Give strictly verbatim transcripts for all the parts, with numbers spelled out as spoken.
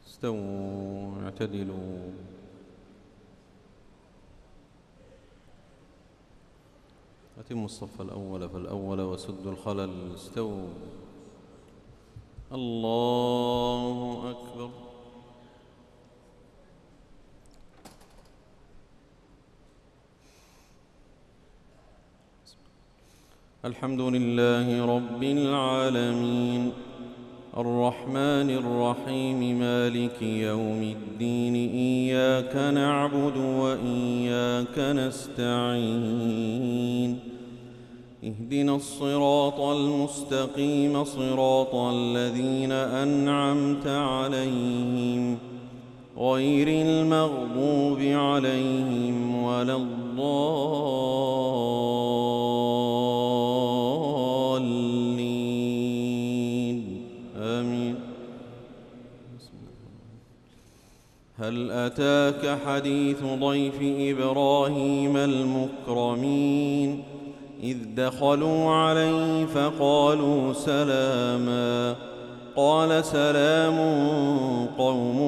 استووا اعتدلوا. أتموا الصف الأول فالأول وسدوا الخلل. استووا. الله أكبر. الحمد لله رب العالمين الرحمن الرحيم مالك يوم الدين إياك نعبد وإياك نستعين اهدنا الصراط المستقيم صراط الذين أنعمت عليهم غير المغضوب عليهم ولا الضالين آمين. هل أتاك حديث ضيف إبراهيم المكرمين إذ دخلوا عليه فقالوا سلاما قال سلام قوم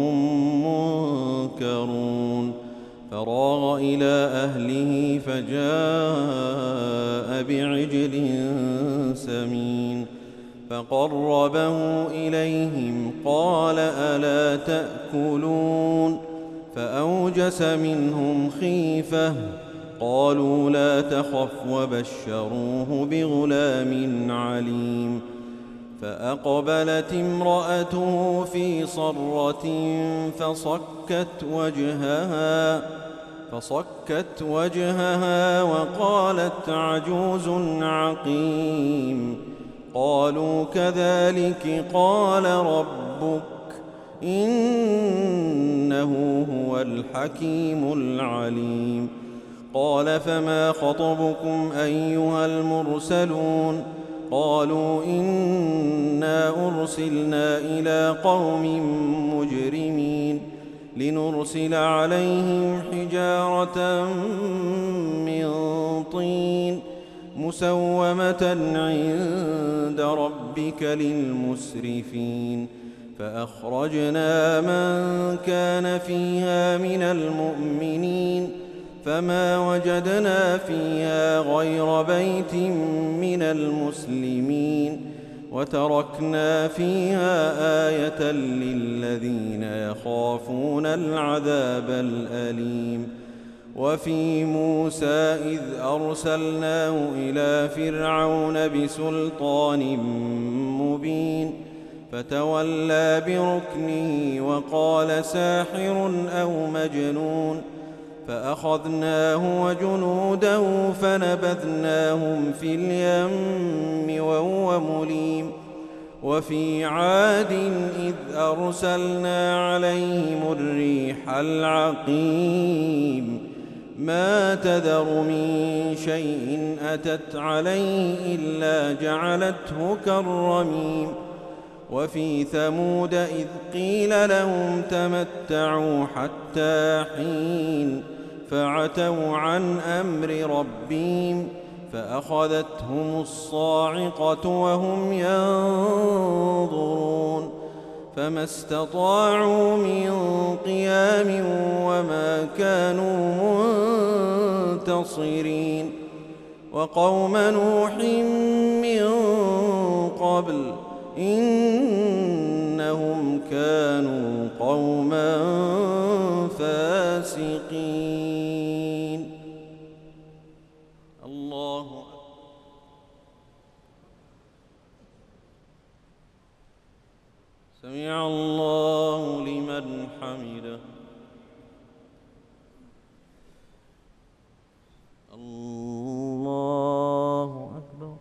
منكرون فراغ إلى أهله فجاء بعجل سمين فقربه إليهم قال ألا تأكلون فأوجس منهم خيفة قالوا لا تخف وبشروه بغلام عليم فأقبلت امرأته في صرة فصكت وجهها فصكت وجهها وقالت عجوز عقيم قالوا كذلك قال ربك إنه هو الحكيم العليم قال فما خطبكم أيها المرسلون قالوا إنا أرسلنا إلى قوم مجرمين لنرسل عليهم حجارة من طين مسومة عند ربك للمسرفين فأخرجنا من كان فيها من المؤمنين فما وجدنا فيها غير بيت من المسلمين وتركنا فيها آية للذين يخافون العذاب الأليم وفي موسى إذ أرسلناه إلى فرعون بسلطان مبين فتولى بركنه وقال ساحر أو مجنون فأخذناه وجنوده فنبذناهم في اليم وهو مليم وفي عاد إذ أرسلنا عليهم الريح العقيم ما تذر من شيء أتت عليه إلا جعلته كالرميم وفي ثمود إذ قيل لهم تمتعوا حتى حين فعتوا عن أمر ربهم فأخذتهم الصاعقة وهم ينظرون فما استطاعوا من قيام وما كانوا منتصرين وقوم نوح من قبل إنهم كانوا قوما فاسقين. الله سمع الله لمن حمده. الله أكبر.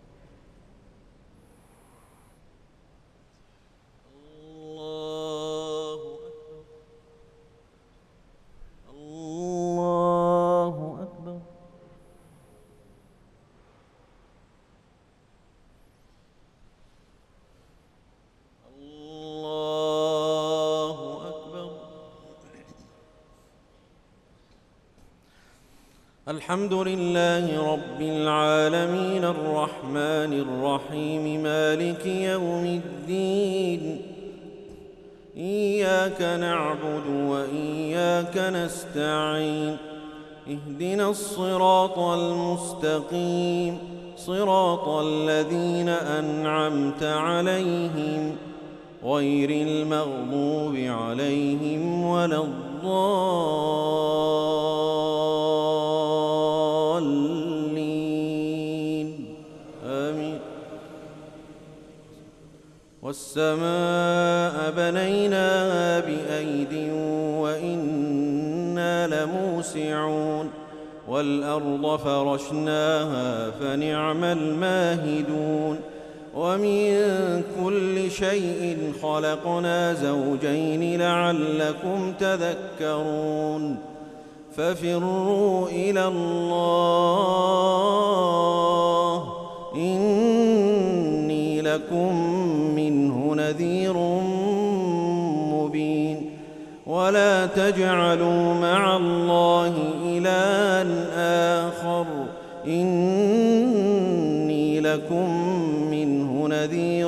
الحمد لله رب العالمين الرحمن الرحيم مالك يوم الدين إياك نعبد وإياك نستعين اهدنا الصراط المستقيم صراط الذين أنعمت عليهم غير المغضوب عليهم ولا الضالين آمين. والسماء بنيناها بأيد وإنا لموسعون والأرض فرشناها فنعم الماهدون ومن كل شيء خلقنا زوجين لعلكم تذكرون ففروا إلى الله إني لكم منه نذير مبين ولا تجعلوا مع الله إلها آخر إني لكم منه نذير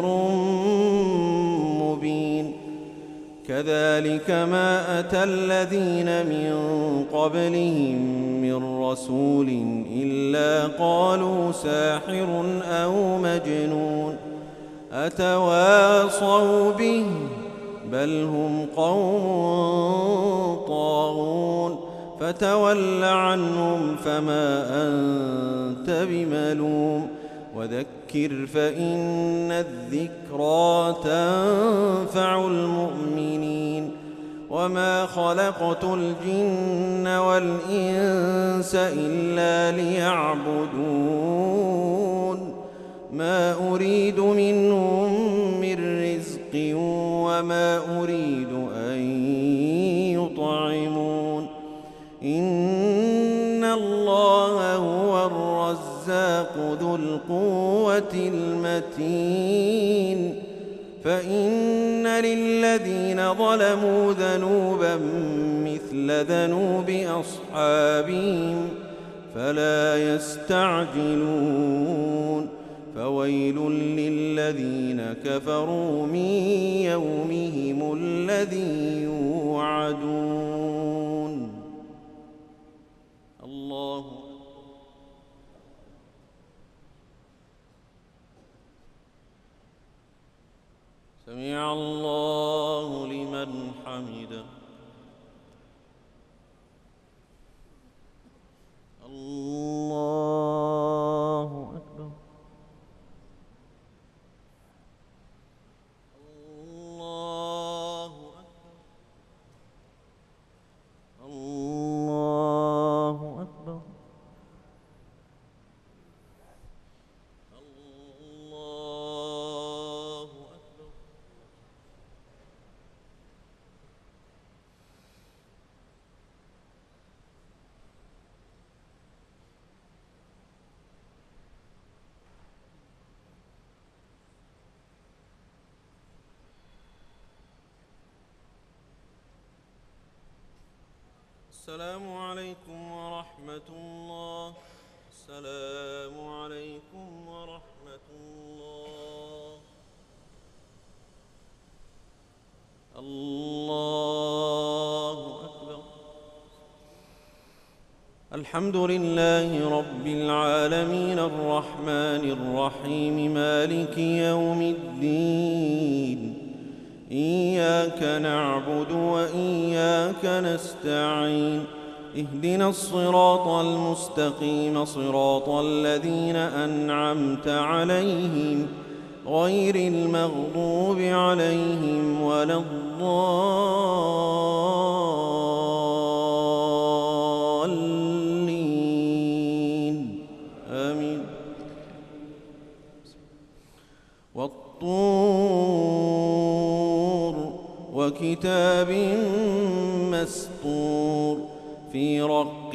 مبين كذلك ما أتى الذين من قبلهم من رسول إلا قالوا ساحر أو مجنون أتواصوا به بل هم قوم طاغون فتول عنهم فما أنت بملوم وذكر فإن الذكرى تنفع المؤمنين وما خلقت الجن والإنس إلا ليعبدون ما أريد منهم من رزق وما أريد أن يطعمون إن الله هو الرزاق ذو القوة المتين فإن للذين ظلموا ذنوبا مثل ذنوب أصحابهم فلا يستعجلون فويل للذين كفروا من يومهم الذي يوعدون. الله سمع الله لمن حمده. الله أكبر. الله أكبر. الله أكبر. الله أكبر. السلام عليكم ورحمة الله. السلام عليكم ورحمة الله. الله أكبر. الحمد لله رب العالمين الرحمن الرحيم مالك يوم الدين إياك نعبد وإياك نستعين اهدنا الصراط المستقيم صراط الذين أنعمت عليهم غير المغضوب عليهم ولا الضالين آمين. والطور وكتاب مسطور في رق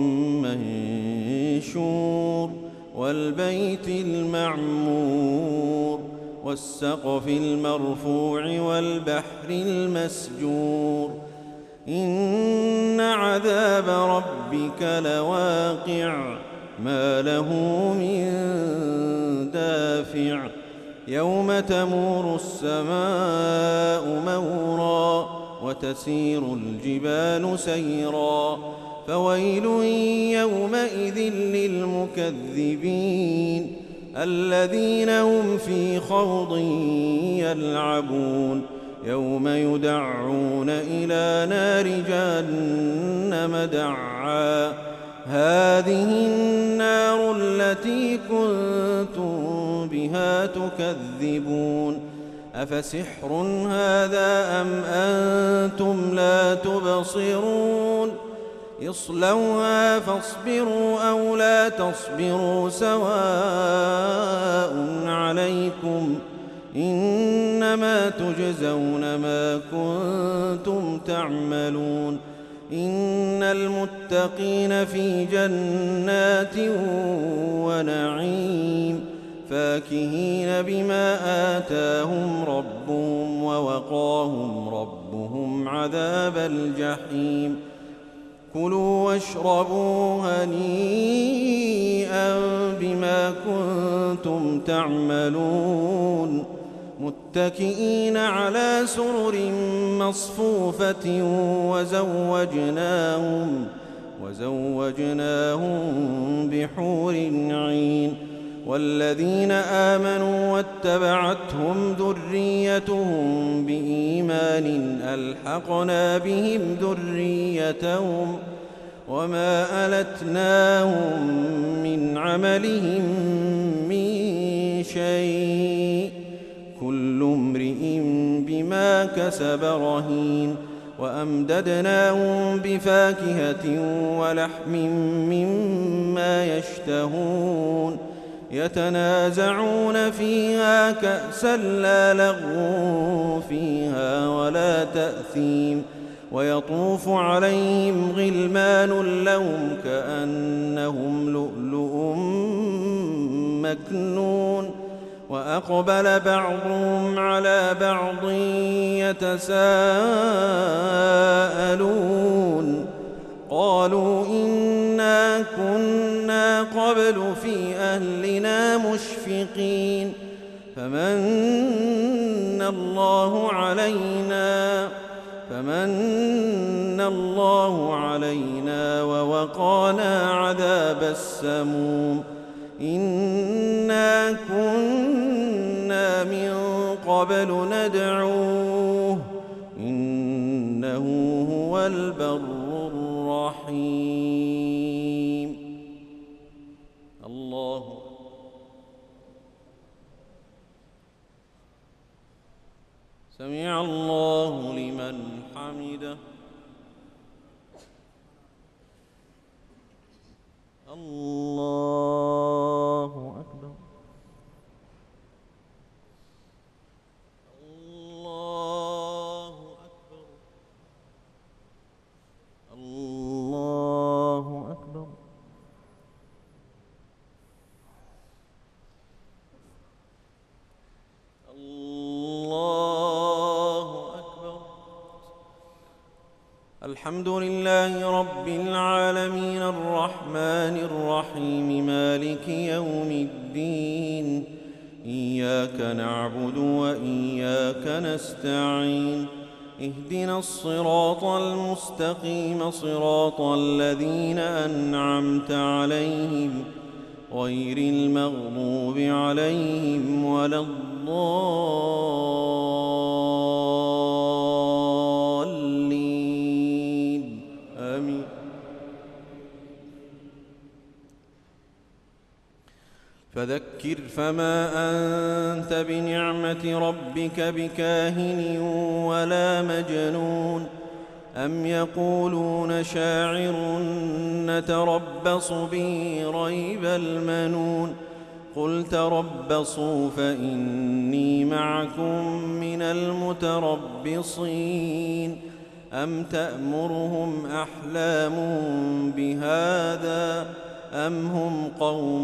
منشور والبيت المعمور والسقف المرفوع والبحر المسجور إن عذاب ربك لواقع ما له من دافع يوم تمور السماء مورا وتسير الجبال سيرا فويل يومئذ للمكذبين الذين هم في خوض يلعبون يوم يدعون إلى نار جهنم دعا هذه النار التي كنتم بها تكذبون أفسحر هذا أم أنتم لا تبصرون اصلوها فاصبروا أو لا تصبروا سواء عليكم إنما تجزون ما كنتم تعملون إن المتقين في جنات ونعيم فاكهين بما آتاهم ربهم ووقاهم ربهم عذاب الجحيم كلوا واشربوا هنيئا بما كنتم تعملون متكئين على سرر مصفوفة وزوجناهم وزوجناهم بحور عين والذين آمنوا واتبعتهم ذريتهم بإيمان ألحقنا بهم ذريتهم وما ألتناهم من عملهم من شيء كل امرئ بما كسب رهين وأمددناهم بفاكهة ولحم مما يشتهون يتنازعون فيها كأسا لا لغو فيها ولا تأثيم ويطوف عليهم غلمان لهم كأنهم لؤلؤ مكنون وأقبل بعضهم على بعض يتساءلون قالوا إنا كنا قبل في أهلنا مشفقين فمن الله علينا فمن الله علينا ووقانا عذاب السموم إنا كنا من قبل ندعوه إنه هو البر الرحيم الله سمع الله لمن حمده الله أكبر الله أكبر الله أكبر الله أكبر الحمد لله رب العالمين الرحمن الرحيم مالك يوم الدين إياك نعبد وإياك نستعين اهدنا الصراط المستقيم صراط الذين أنعمت عليهم غير المغضوب عليهم ولا الضالين آمين فذكر فما أنت بنعمة ربك بكاهن ولا مجنون أم يقولون شاعر نتربص به ريب المنون قل تربصوا فإني معكم من المتربصين أم تأمرهم أحلامهم بهذا أم هم قوم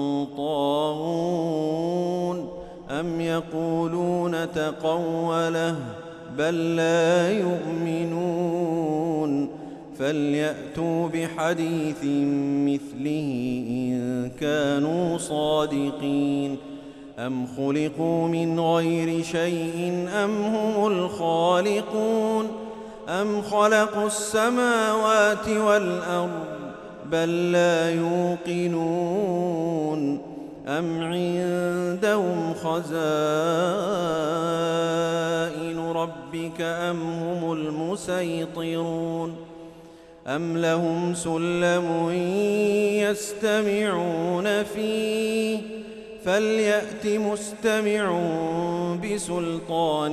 طاغون أم يقولون تقوله بل لا يؤمنون فليأتوا بحديث مثله إن كانوا صادقين أم خلقوا من غير شيء أم هم الخالقون أم خلقوا السماوات والأرض بل لا يوقنون أم عندهم خزائن ربك أم هم المسيطرون أم لهم سلم يستمعون فيه فليأت مستمع بسلطان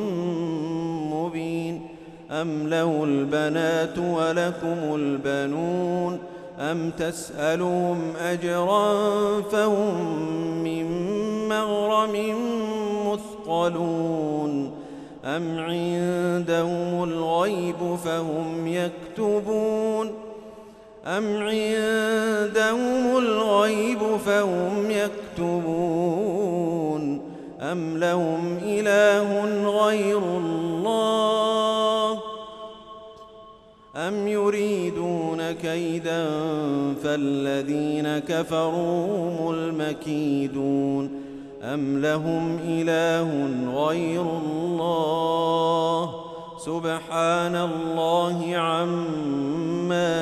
مبين أم له البنات ولكم البنون أم تسألهم أجرا فهم من مغرم مثقلون أم عندهم الغيب فهم يكتبون أم عندهم الغيب فهم يكتبون أم لهم إله غير الله أم يريدون كيدا فالذين كفروا هم المكيدون أم لهم إله غير الله سبحان الله عما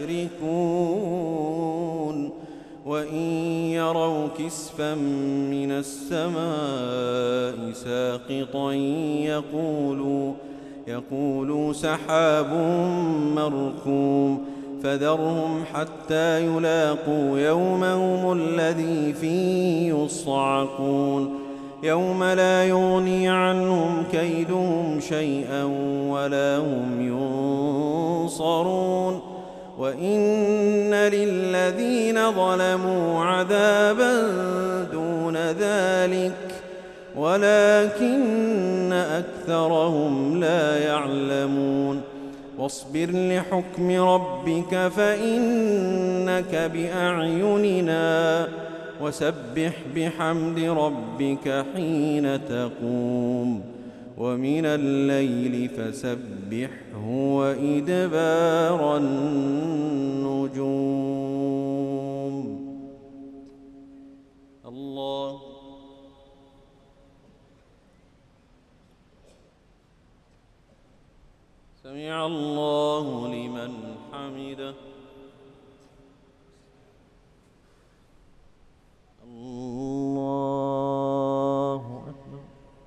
يشركون وإن يروا كسفا من السماء ساقطا يقولوا يقولوا سحاب مركوم فذرهم حتى يلاقوا يومهم الذي فيه يصعقون يوم لا يغني عنهم كيدهم شيئا ولا هم ينصرون وإن للذين ظلموا عذابا دون ذلك ولكن أكثرهم لا يعلمون واصبر لحكم ربك فإنك بأعيننا وسبح بحمد ربك حين تقوم ومن الليل فسبحه وإدبار النجوم. الله سمع الله لمن حمده. الله أكبر.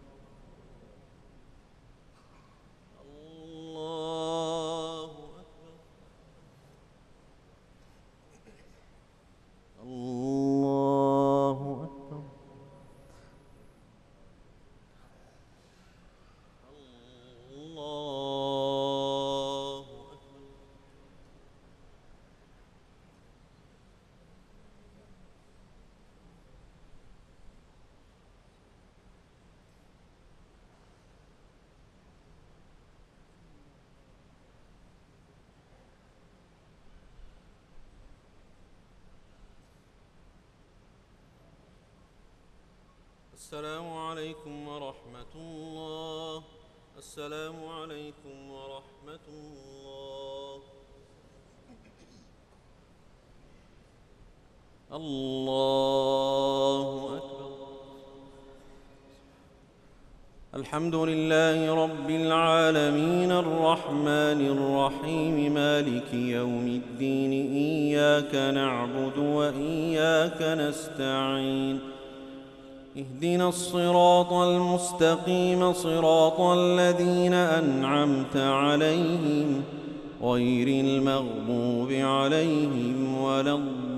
الله أكبر. الله أكبر. الله أكبر. السلام عليكم ورحمة الله. السلام عليكم ورحمة الله. الله أكبر. الحمد لله رب العالمين الرحمن الرحيم مالك يوم الدين إياك نعبد وإياك نستعين اهدنا الصراط المستقيم صراط الذين أنعمت عليهم غير المغضوب عليهم ولا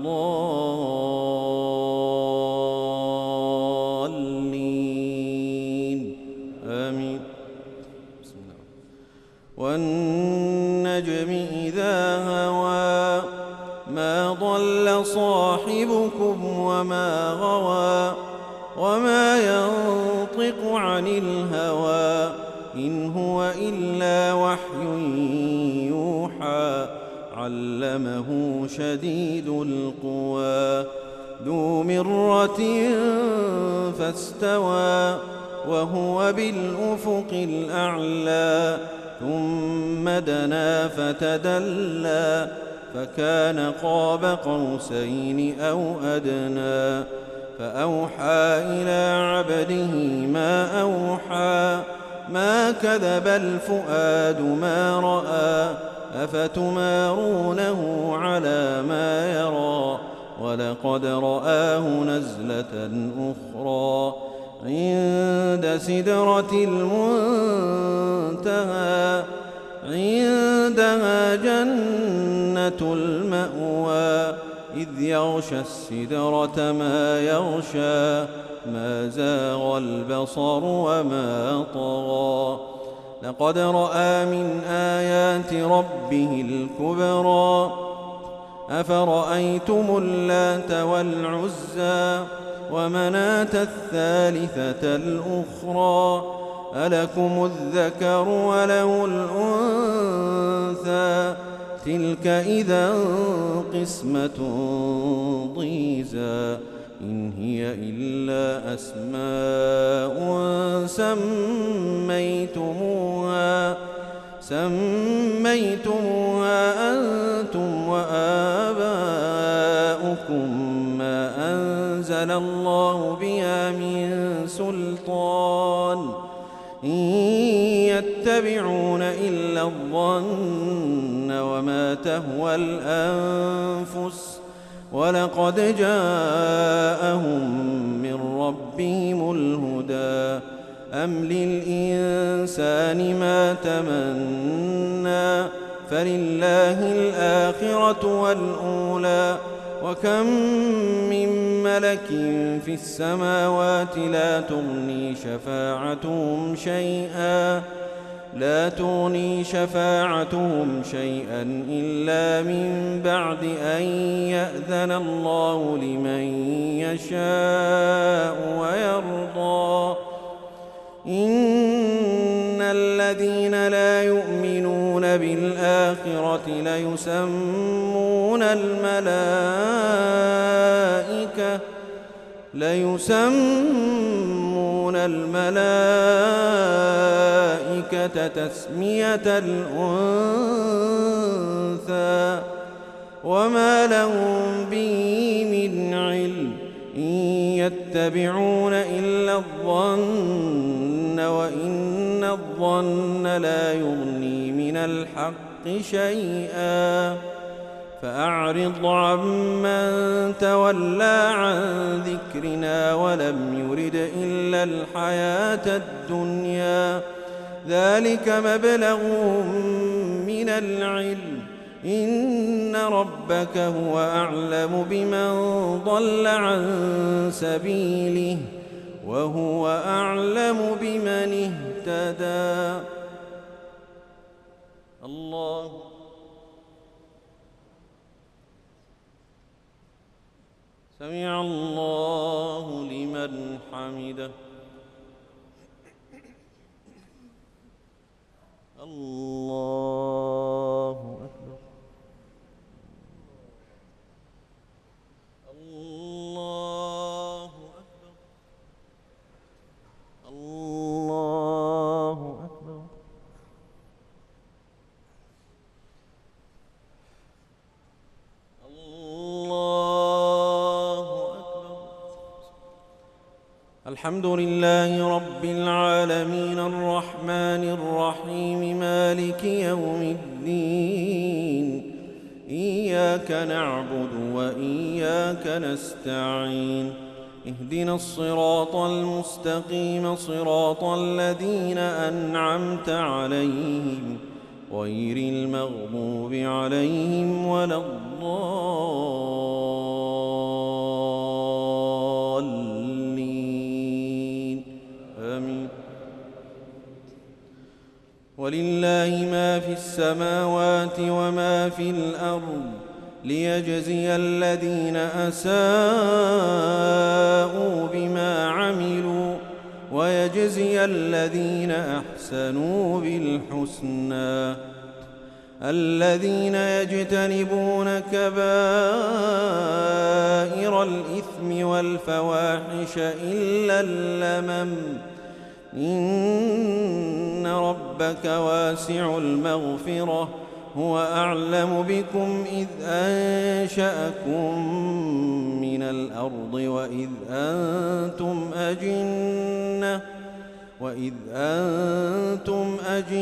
الضالين آمين. بسم الله. والنجم إذا هوى ما ضل صاحبكم وما غوى وما ينطق عن الهوى إن هو إلا وحي يوحى علمه شديد القوى ذو مرة فاستوى وهو بالأفق الأعلى ثم دنا فتدلى فكان قاب قوسين أو أدنى فأوحى إلى عبده ما أوحى ما كذب الفؤاد ما رأى أفتمارونه على ما يرى ولقد رآه نزلة أخرى عند سدرة المنتهى عندها جنة المأوى إذ يغشى السدرة ما يغشى ما زاغ البصر وما طغى لقد رأى من آيات ربه الكبرى أفرأيتم اللات والعزى ومناة الثالثة الأخرى ألكم الذكر وله الأنثى تلك إذا قسمة ضيزى إن هي إلا أسماء سميتموها سميتموها أنتم وآباؤكم ما أنزل الله بها من سلطان إن يتبعون إلا الظن وما تهوى الأنفس ولقد جاءهم من ربهم الهدى أم للإنسان ما تمنى فلله الآخرة والأولى وكم من ملك في السماوات لا تغني شفاعتهم شيئا لا تغني شفاعتهم شيئا إلا من بعد أن يأذن الله لمن يشاء ويرضى إن الذين لا يؤمنون بالآخرة ليسمون الملائكة ليسمون الملائكة تسمية الأنثى وما لهم به من علم إن يتبعون إلا الظن وإن الظن لا يغني من الحق شيئا فأعرض عمن تولى عن ذكرنا ولم يرد إلا الحياة الدنيا ذلك مبلغهم من العلم إن ربك هو أعلم بمن ضل عن سبيله وهو أعلم بمن اهتدى الله سمع الله لمن حمده الله أكبر الله أكبر الله أكبر الله أكبر الحمد لله رب العالمين الرحمن الرحيم مالك يوم الدين إياك نعبد وإياك نستعين اهدنا الصراط المستقيم صراط الذين أنعمت عليهم غير المغضوب عليهم ولا الضالين آمين ولله ما في السماوات وما في الأرض ليجزي الذين أساءوا بما عملوا ويجزي الذين أحسنوا بالحسنى الذين يجتنبون كبائر الإثم والفواحش إلا اللمم إن ربك واسع المغفرة هو أعلم بكم إذ أنشأكم من الأرض وإذ أنتم أجنة وإذ أنتم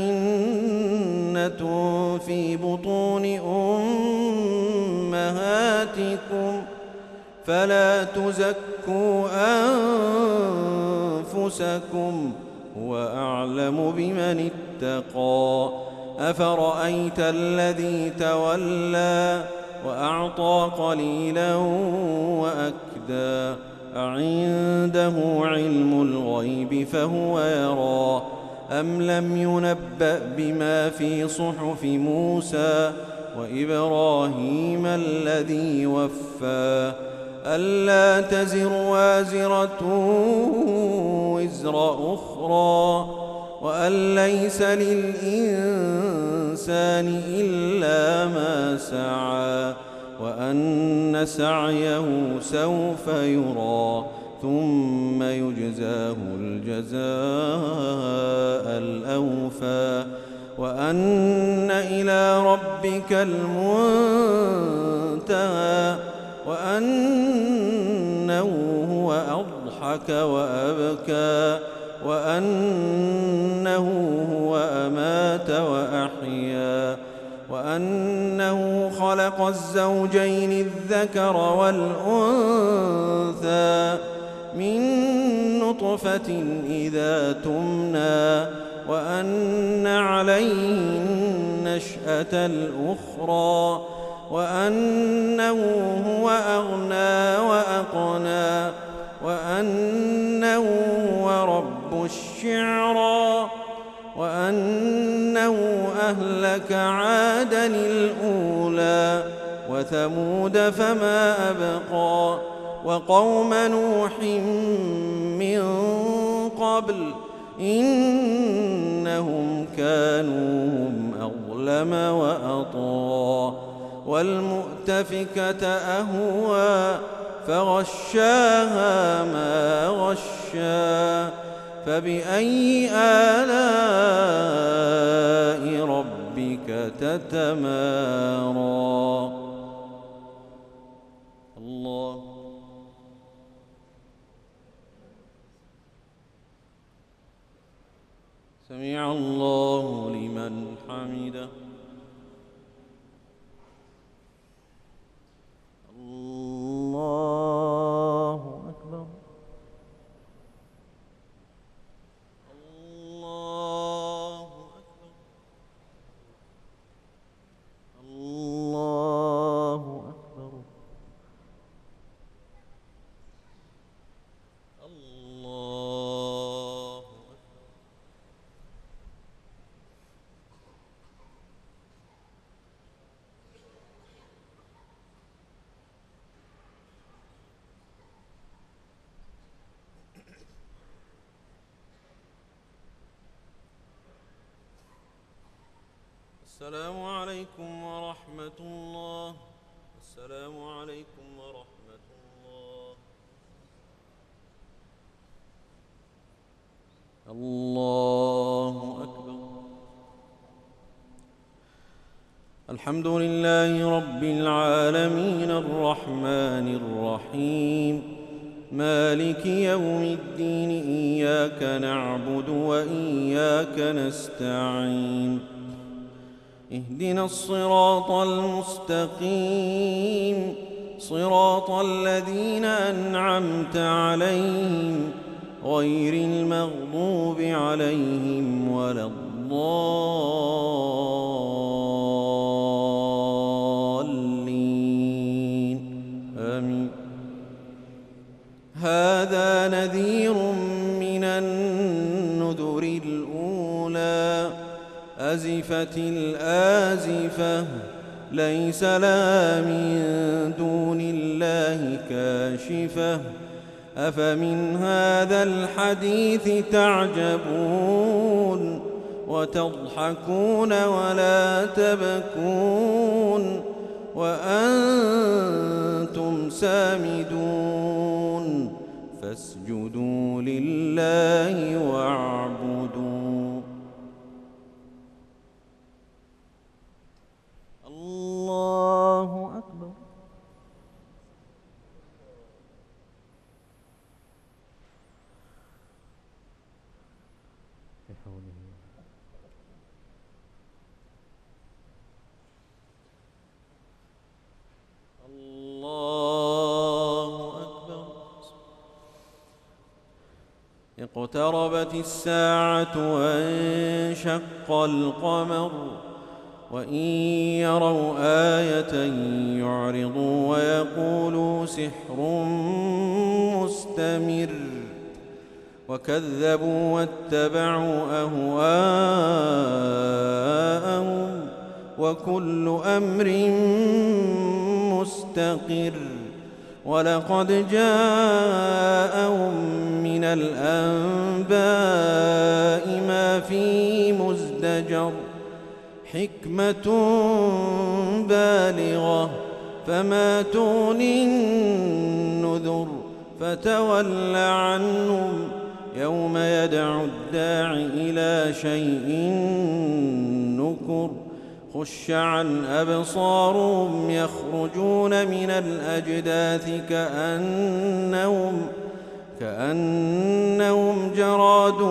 أجنة في بطون أمهاتكم فلا تزكوا أنفسكم هو أعلم بمن اتقى أفرأيت الذي تولى وأعطى قليلا وأكدى أعنده علم الغيب فهو يرى أم لم ينبأ بما في صحف موسى وإبراهيم الذي وفى ألا تزر وازرة وزر أخرى وأن ليس للإنسان إلا ما سعى وأن سعيه سوف يرى ثم يجزاه الجزاء الأوفى وأن إلى ربك المنتهى وأنه هو أضحك وأبكى وأنه هو أمات وأحيا وأنه خلق الزوجين الذكر والأنثى من نطفة إذا تمنى وأن عليه النشأة الأخرى وأنه هو أغنى وأقنى وأنه هو رب الشعرى وأنه أهلك عادا الأولى وثمود فما أبقى وقوم نوح من قبل إنهم كانوا هم أظلم وأطغى والمؤتفكة أهوى فغشاها ما غشا فبأي آلاء ربك تتمارى الله سمع الله لمن حمده الله أكبر الله أكبر الله أكبر الله السلام عليكم ورحمة الله السلام عليكم ورحمة الله الله أكبر الحمد لله رب العالمين الرحمن الرحيم مالك يوم الدين إياك نعبد وإياك نستعين اهدنا الصراط المستقيم صراط الذين أنعمت عليهم غير المغضوب عليهم ولا الضالين آمين هذا نذير من النذر الأولى أزفت الآزفة ليس لها من دون الله كاشفة أفمن هذا الحديث تعجبون وتضحكون ولا تبكون وأنتم سامدون فاسجدوا لله واعبدوا اقتربت الساعة وانشق القمر وإن يروا آية يعرضوا ويقولوا سحر مستمر وكذبوا واتبعوا أهواءهم وكل أمر مستقر ولقد جاءهم من الأنباء ما فيه مزدجر حكمة بالغة فما تغني النذر فتول عنهم يوم يدعو الداع إلى شيء نكر خش عن أبصارهم يخرجون من الأجداث كأنهم كأنهم جراد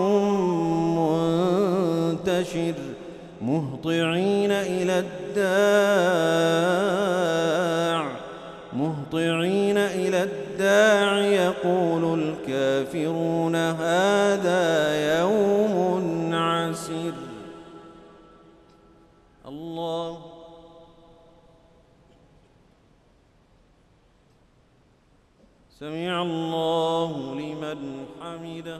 منتشر مهطعين إلى الداع مهطعين إلى الداع يقول الكافرون هذا يوم عسير. الله سمع الله لمن حمده.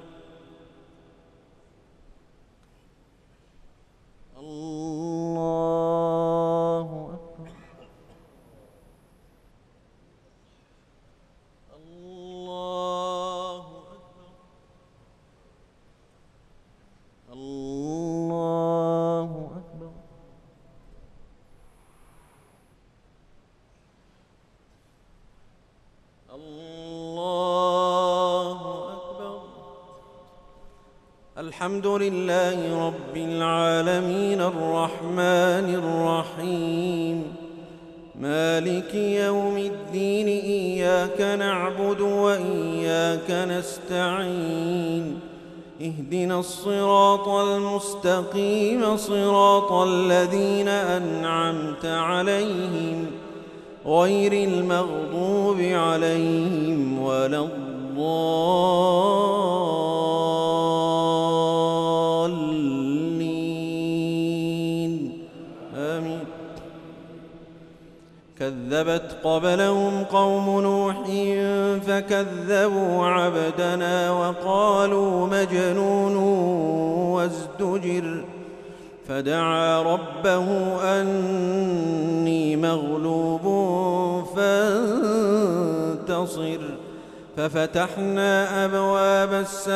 الله أكبر. الله أكبر. الله أكبر. الله أكبر. الحمد لله رب العالمين الرحمن الرحيم مالك يوم الدين إياك نعبد وإياك نستعين اهدنا الصراط المستقيم صراط الذين أنعمت عليهم غير المغضوب عليهم ولا الضالين آمين. كذبت قبلهم قوم نوح فكذبوا عبدنا وقالوا مجنون وازدجر فدعا ربه أني مغلوب فانتصر ففتحنا أبواب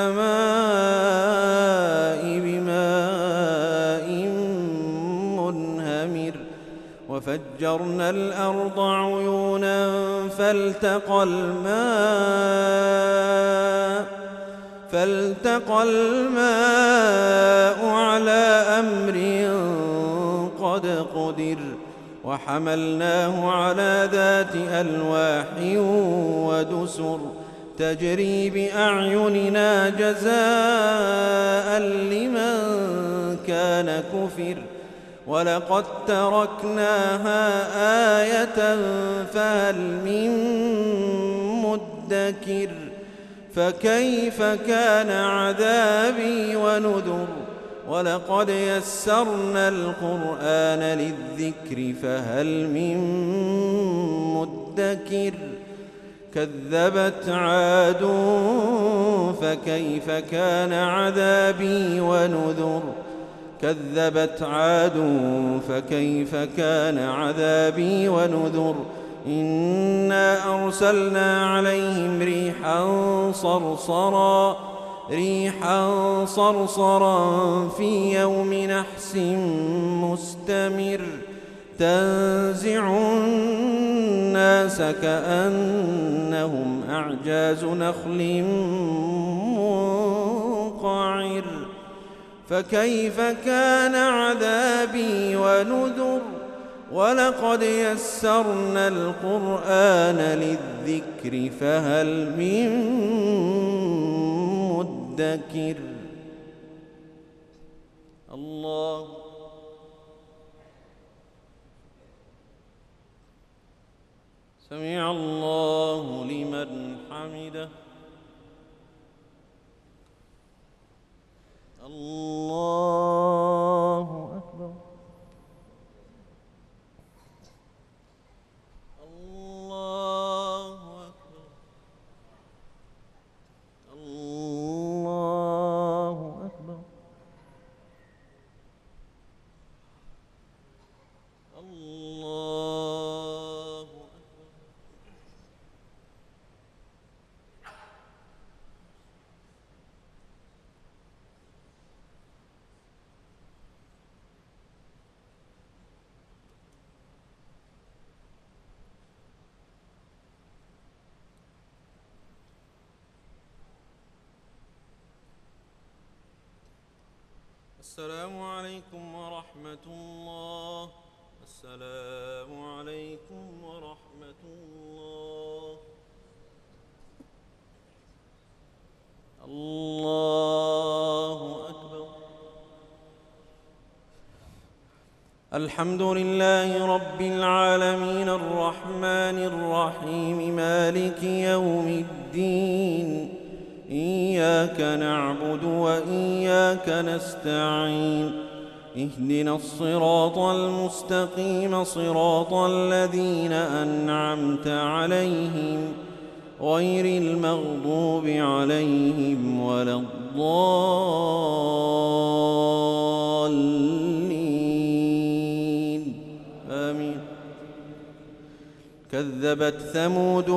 السماء بماء منهمر وفجرنا الأرض عيونا فالتقى الماء فالتقى الماء على أمر قد قدر وحملناه على ذات ألواح ودسر تجري بأعيننا جزاء لمن كان كفر ولقد تركناها آية فهل من مدكر فكيف كان عذابي ونذر ولقد يسرنا القرآن للذكر فهل من مدكر كذبت عاد فكيف كان عذابي ونذر كذبت عاد فكيف كان عذابي ونذر إنا أرسلنا عليهم ريحا صرصرا ريحا صرصرا في يوم نحس مستمر تنزع الناس كأنهم أعجاز نخل منقعر فكيف كان عذابي ونذر ولقد يسرنا القرآن للذكر فهل من مدكر. الله سمع الله لمن حمده. السلام عليكم ورحمة الله. السلام عليكم ورحمة الله. الله أكبر. الحمد لله رب العالمين الرحمن الرحيم مالك يوم الدين. إياك نعبد وإياك نستعين. اهدنا الصراط المستقيم صراط الذين أنعمت عليهم غير المغضوب عليهم ولا الضالين آمين. كذبت ثمود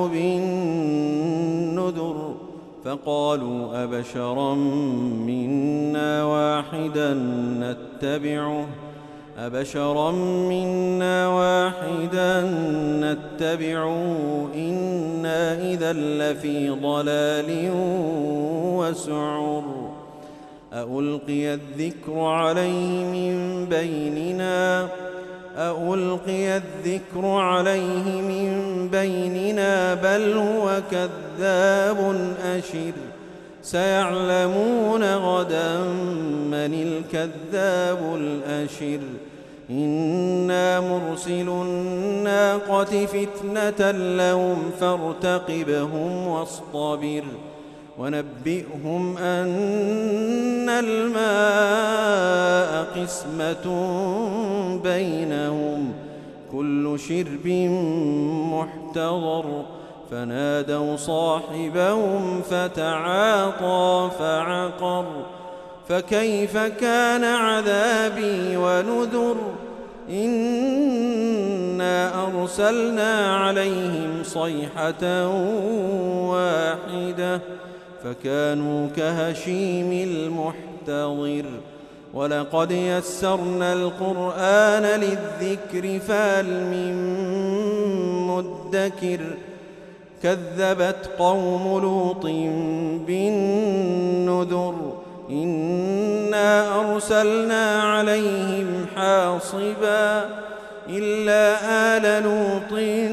بالنذر فقالوا أبشرا منا واحدا نتبعه أبشرا منا واحدا نتبعه إنا إذا لفي ضلال وسعر. أألقي الذكر عليه من بيننا أألقي الذكر عليه من بيننا بل هو كذاب أشر. سيعلمون غدا من الكذاب الأشر. إنا مرسل الناقة فتنة لهم فارتقبهم واصطبر. ونبئهم أن الماء قسمة بينهم كل شرب محتضر. فنادوا صاحبهم فتعاطى فعقر. فكيف كان عذابي ونذر. إنا أرسلنا عليهم صيحة واحدة فكانوا كهشيم المحتضر. ولقد يسرنا القرآن للذكر فهل من مدكر. كذبت قوم لوط بالنذر. إنا أرسلنا عليهم حاصبا إلا آل لوط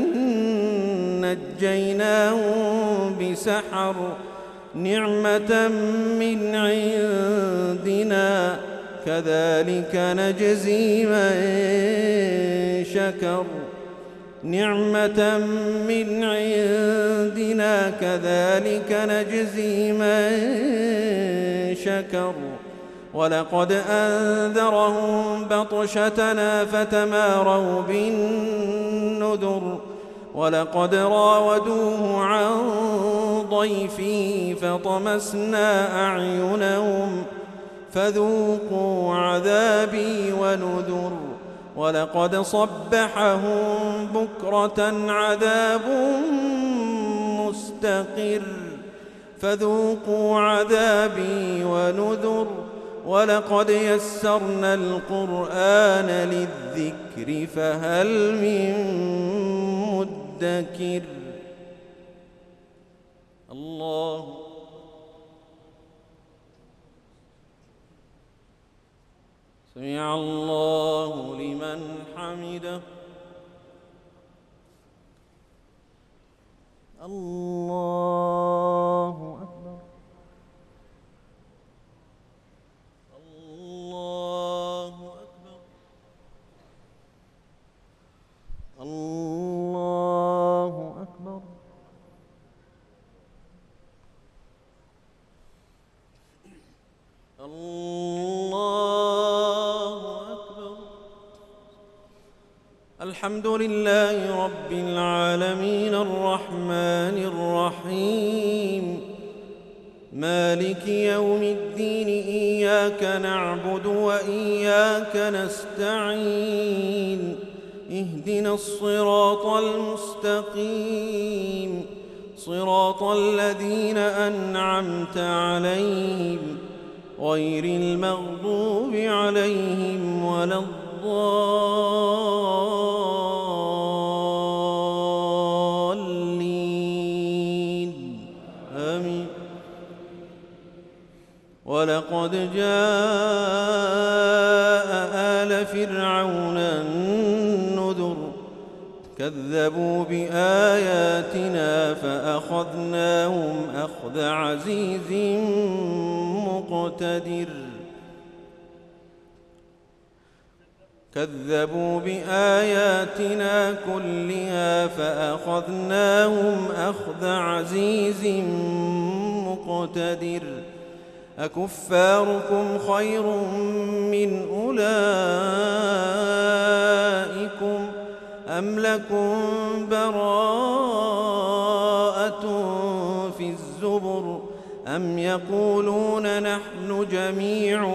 نجيناهم بسحر نعمة من عندنا كذلك نجزي من شكر. نعمة من عندنا كذلك نجزي من شكر. ولقد أنذرهم بطشتنا فتماروا بالنذر. ولقد راودوه عن ضيفه فطمسنا أعينهم فذوقوا عذابي ونذر. ولقد صبحهم بكرة عذاب مستقر فذوقوا عذابي ونذر. ولقد يسرنا القرآن للذكر فهل من مدكر. الله سمع الله لمن حمده. الله أكبر. الله أكبر. الله أكبر. الله أكبر. الحمد لله رب العالمين الرحمن الرحيم مالك يوم الدين. إياك نعبد وإياك نستعين. اهدنا الصراط المستقيم صراط الذين أنعمت عليهم غير المغضوب عليهم ولا الضالين آمين. ولقد جاء آل فرعون النذر كذبوا بآياتنا فأخذناهم أخذ عزيز مقتدر كذبوا بآياتنا كلها فأخذناهم أخذ عزيز مقتدر أكفاركم خير من أولئكم أم لكم براءة في الزبر أم يقولون نحن جميع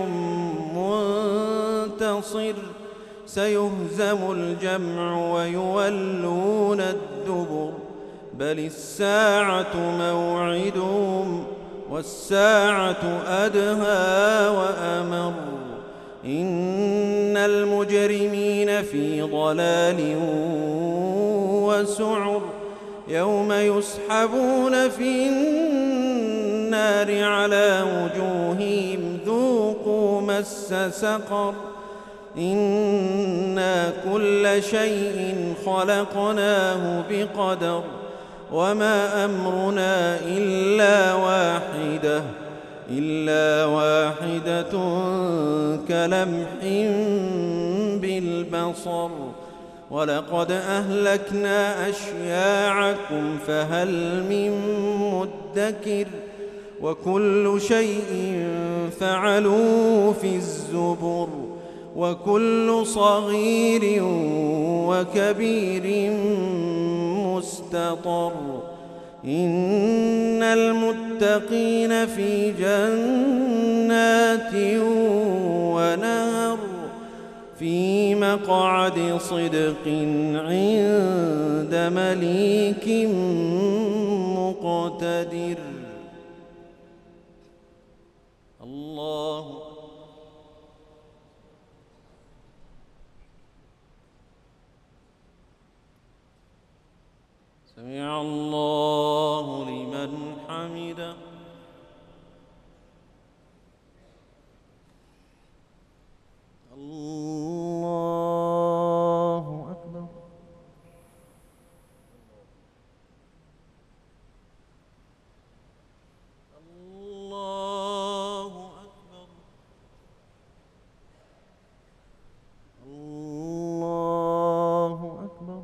منتصر سيهزم الجمع ويولون الدبر بل الساعة موعدهم والساعة أدهى وأمر إن المجرمين في ضلال وسعر يوم يسحبون في النار على وجوههم ذوقوا مس سقر إنا كل شيء خلقناه بقدر وما أمرنا إلا واحدة إلا واحدة كلمح بالبصر ولقد أهلكنا أشياعكم فهل من مدكر وكل شيء فعلوه في الزبر وكل صغير وكبير مستطر إن المتقين في جنات ونهر في مقعد صدق عند مليك مقتدر. الله سمع الله لمن حمده. الله أكبر. الله أكبر. الله أكبر.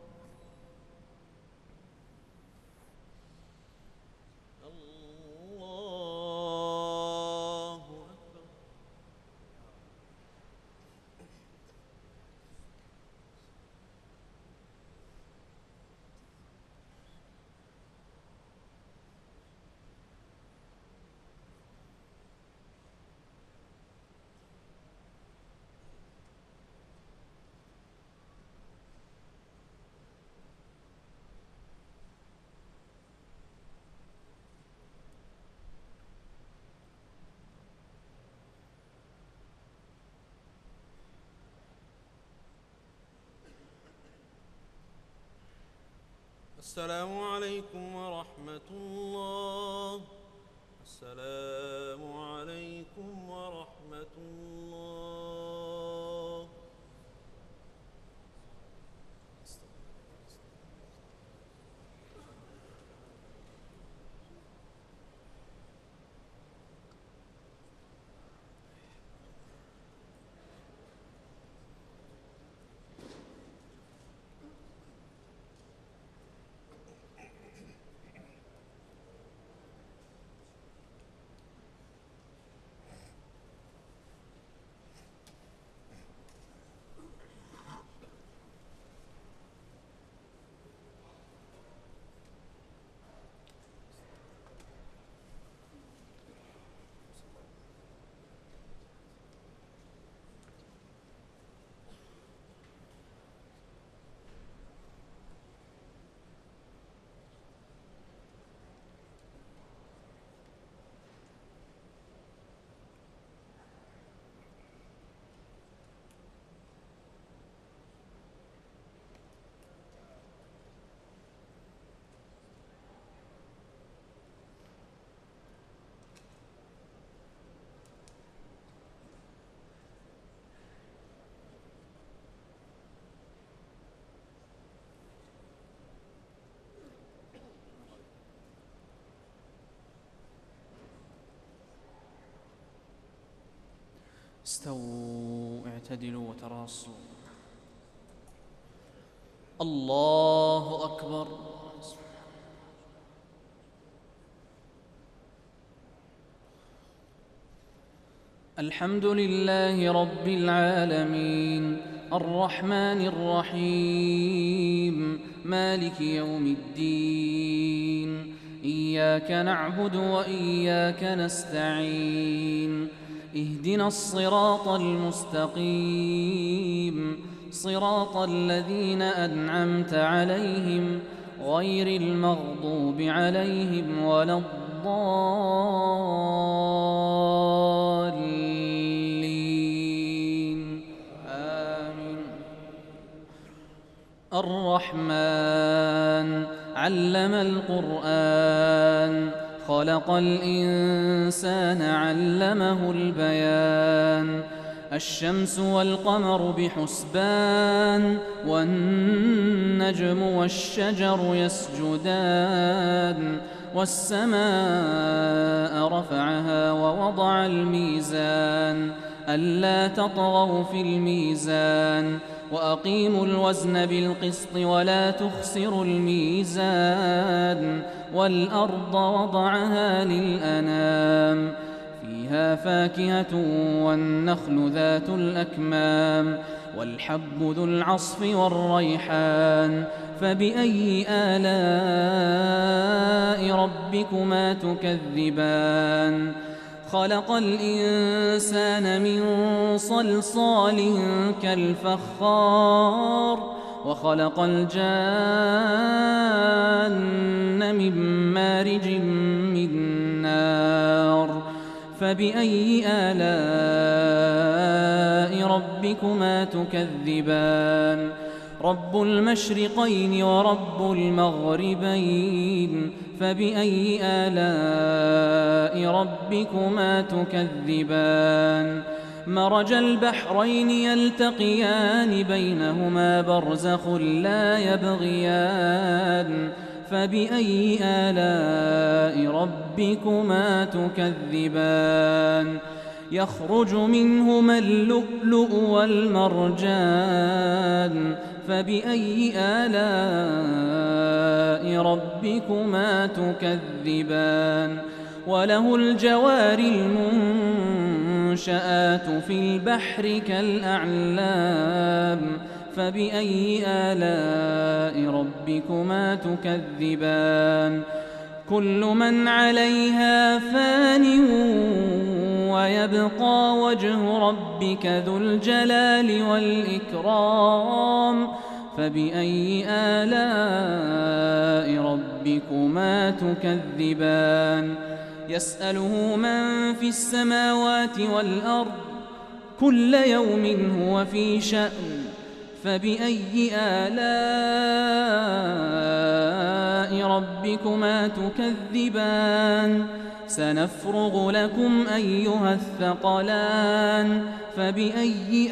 السلام عليكم ورحمة الله. السلام عليكم ورحمة الله. استووا اعتدلوا وتراصوا. الله أكبر. الحمد لله رب العالمين الرحمن الرحيم مالك يوم الدين. إياك نعبد وإياك نستعين. اهدنا الصراط المستقيم صراط الذين أنعمت عليهم غير المغضوب عليهم ولا الضالين آمين. الرحمن علم القرآن خلق الإنسان علمه البيان. الشمس والقمر بحسبان والنجم والشجر يسجدان. والسماء رفعها ووضع الميزان ألا تطغوا في الميزان وأقيموا الوزن بالقسط ولا تخسروا الميزان. والأرض وضعها للأنام فيها فاكهة والنخل ذات الأكمام والحب ذو العصف والريحان. فبأي آلاء ربكما تكذبان؟ خلق الإنسان من صلصال كالفخار وخلق الجان من مارج من نار. فبأي آلاء ربكما تكذبان؟ رب المشرقين ورب المغربين. فبأي آلاء ربكما تكذبان؟ مرج البحرين يلتقيان بينهما برزخ لا يبغيان. فبأي آلاء ربكما تكذبان؟ يخرج منهما اللؤلؤ والمرجان. فبأي آلاء ربكما تكذبان؟ وله الجوار المنشآت في البحر كالأعلام. فبأي آلاء ربكما تكذبان؟ كل من عليها فان ويبقى وجه ربك ذو الجلال والإكرام. فبأي آلاء ربكما تكذبان؟ يسأله من في السماوات والأرض كل يوم هو في شأن. فبأي آلاء ربكما تكذبان؟ سنفرغ لكم أيها الثقلان. فبأي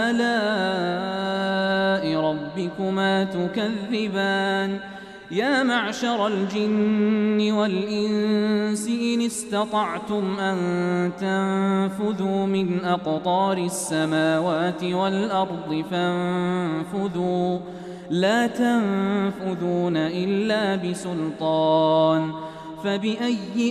آلاء ربكما تكذبان؟ يا معشر الجن والإنس إن استطعتم أن تنفذوا من أقطار السماوات والأرض فانفذوا لا تنفذون إلا بسلطان. فبأي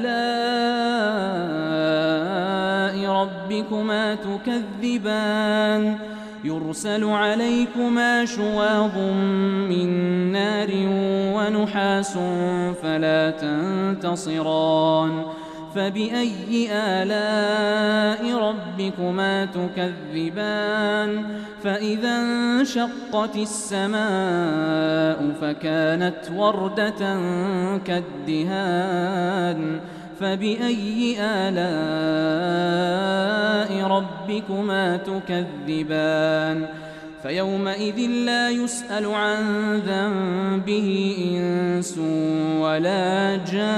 آلاء ربكما تكذبان؟ يرسل عليكما شواظ من نار ونحاس فلا تنتصران. فبأي آلاء ربكما تكذبان؟ فإذا انشقت السماء فكانت وردة كالدهان. فبأي آلاء ربكما تكذبان؟ فيومئذ لا يسأل عن ذنبه إنس ولا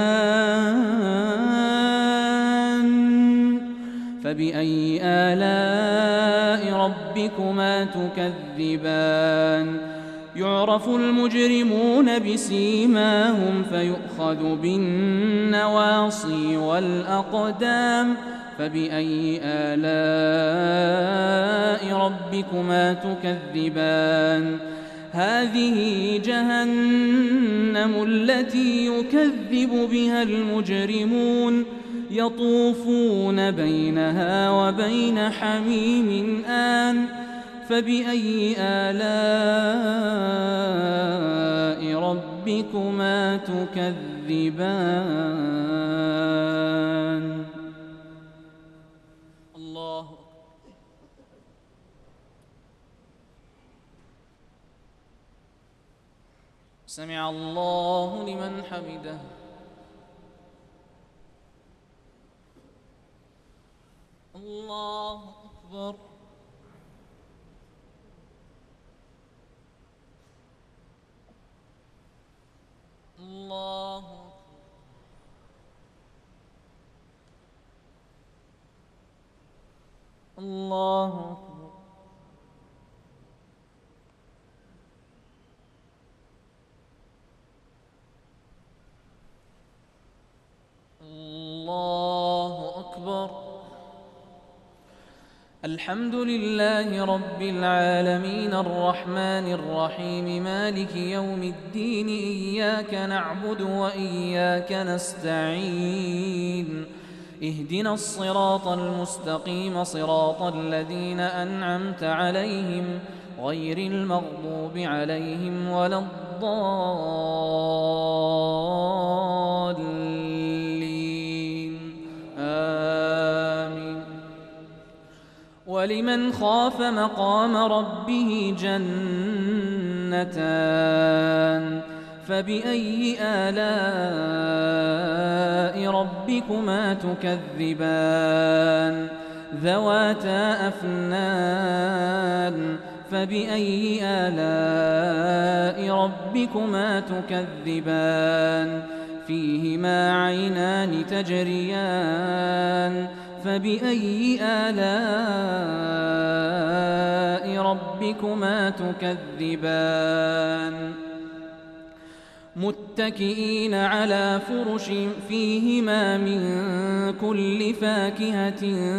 جان. فبأي آلاء ربكما تكذبان؟ يعرف المجرمون بسيماهم فيؤخذ بالنواصي والأقدام فبأي آلاء ربكما تكذبان هذه جهنم التي يكذب بها المجرمون يطوفون بينها وبين حميم آن فبأي آلاء ربكما تكذبان الله سمع الله لمن حمده الله أكبر الله الله أكبر الله أكبر الحمد لله رب العالمين الرحمن الرحيم مالك يوم الدين إياك نعبد وإياك نستعين اهدنا الصراط المستقيم صراط الذين أنعمت عليهم غير المغضوب عليهم ولا الضالين آمين ولمن خاف مقام ربه جنتان فبأي آلاء ربكما تكذبان ذواتا أفنان فبأي آلاء ربكما تكذبان فيهما عينان تجريان فبأي آلاء ربكما تكذبان متكئين على فرش فيهما من كل فاكهة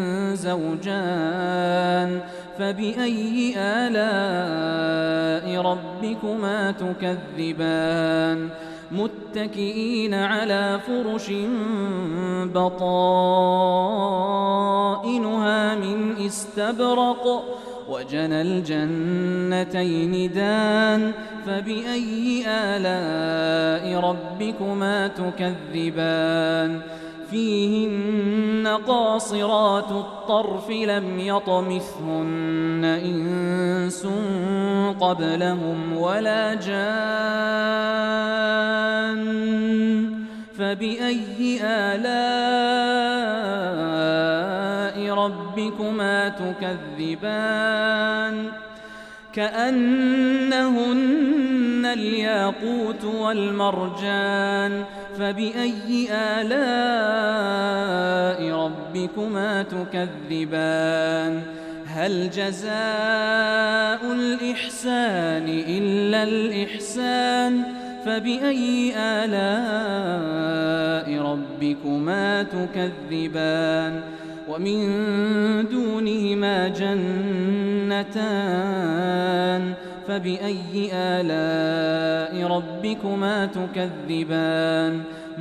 زوجان فبأي آلاء ربكما تكذبان متكئين على فرش بطائنها من استبرق وجنى الجنتين دان فبأي آلاء ربكما تكذبان فيهن قاصرات الطرف لم يطمثهن إنس قبلهم ولا جان فبأي آلاء ربكما تكذبان كأنهن الياقوت والمرجان فبأي آلاء ربكما تكذبان هل جزاء الإحسان إلا الإحسان فبأي آلاء ربكما تكذبان ومن دونهما جنتان فبأي آلاء ربكما تكذبان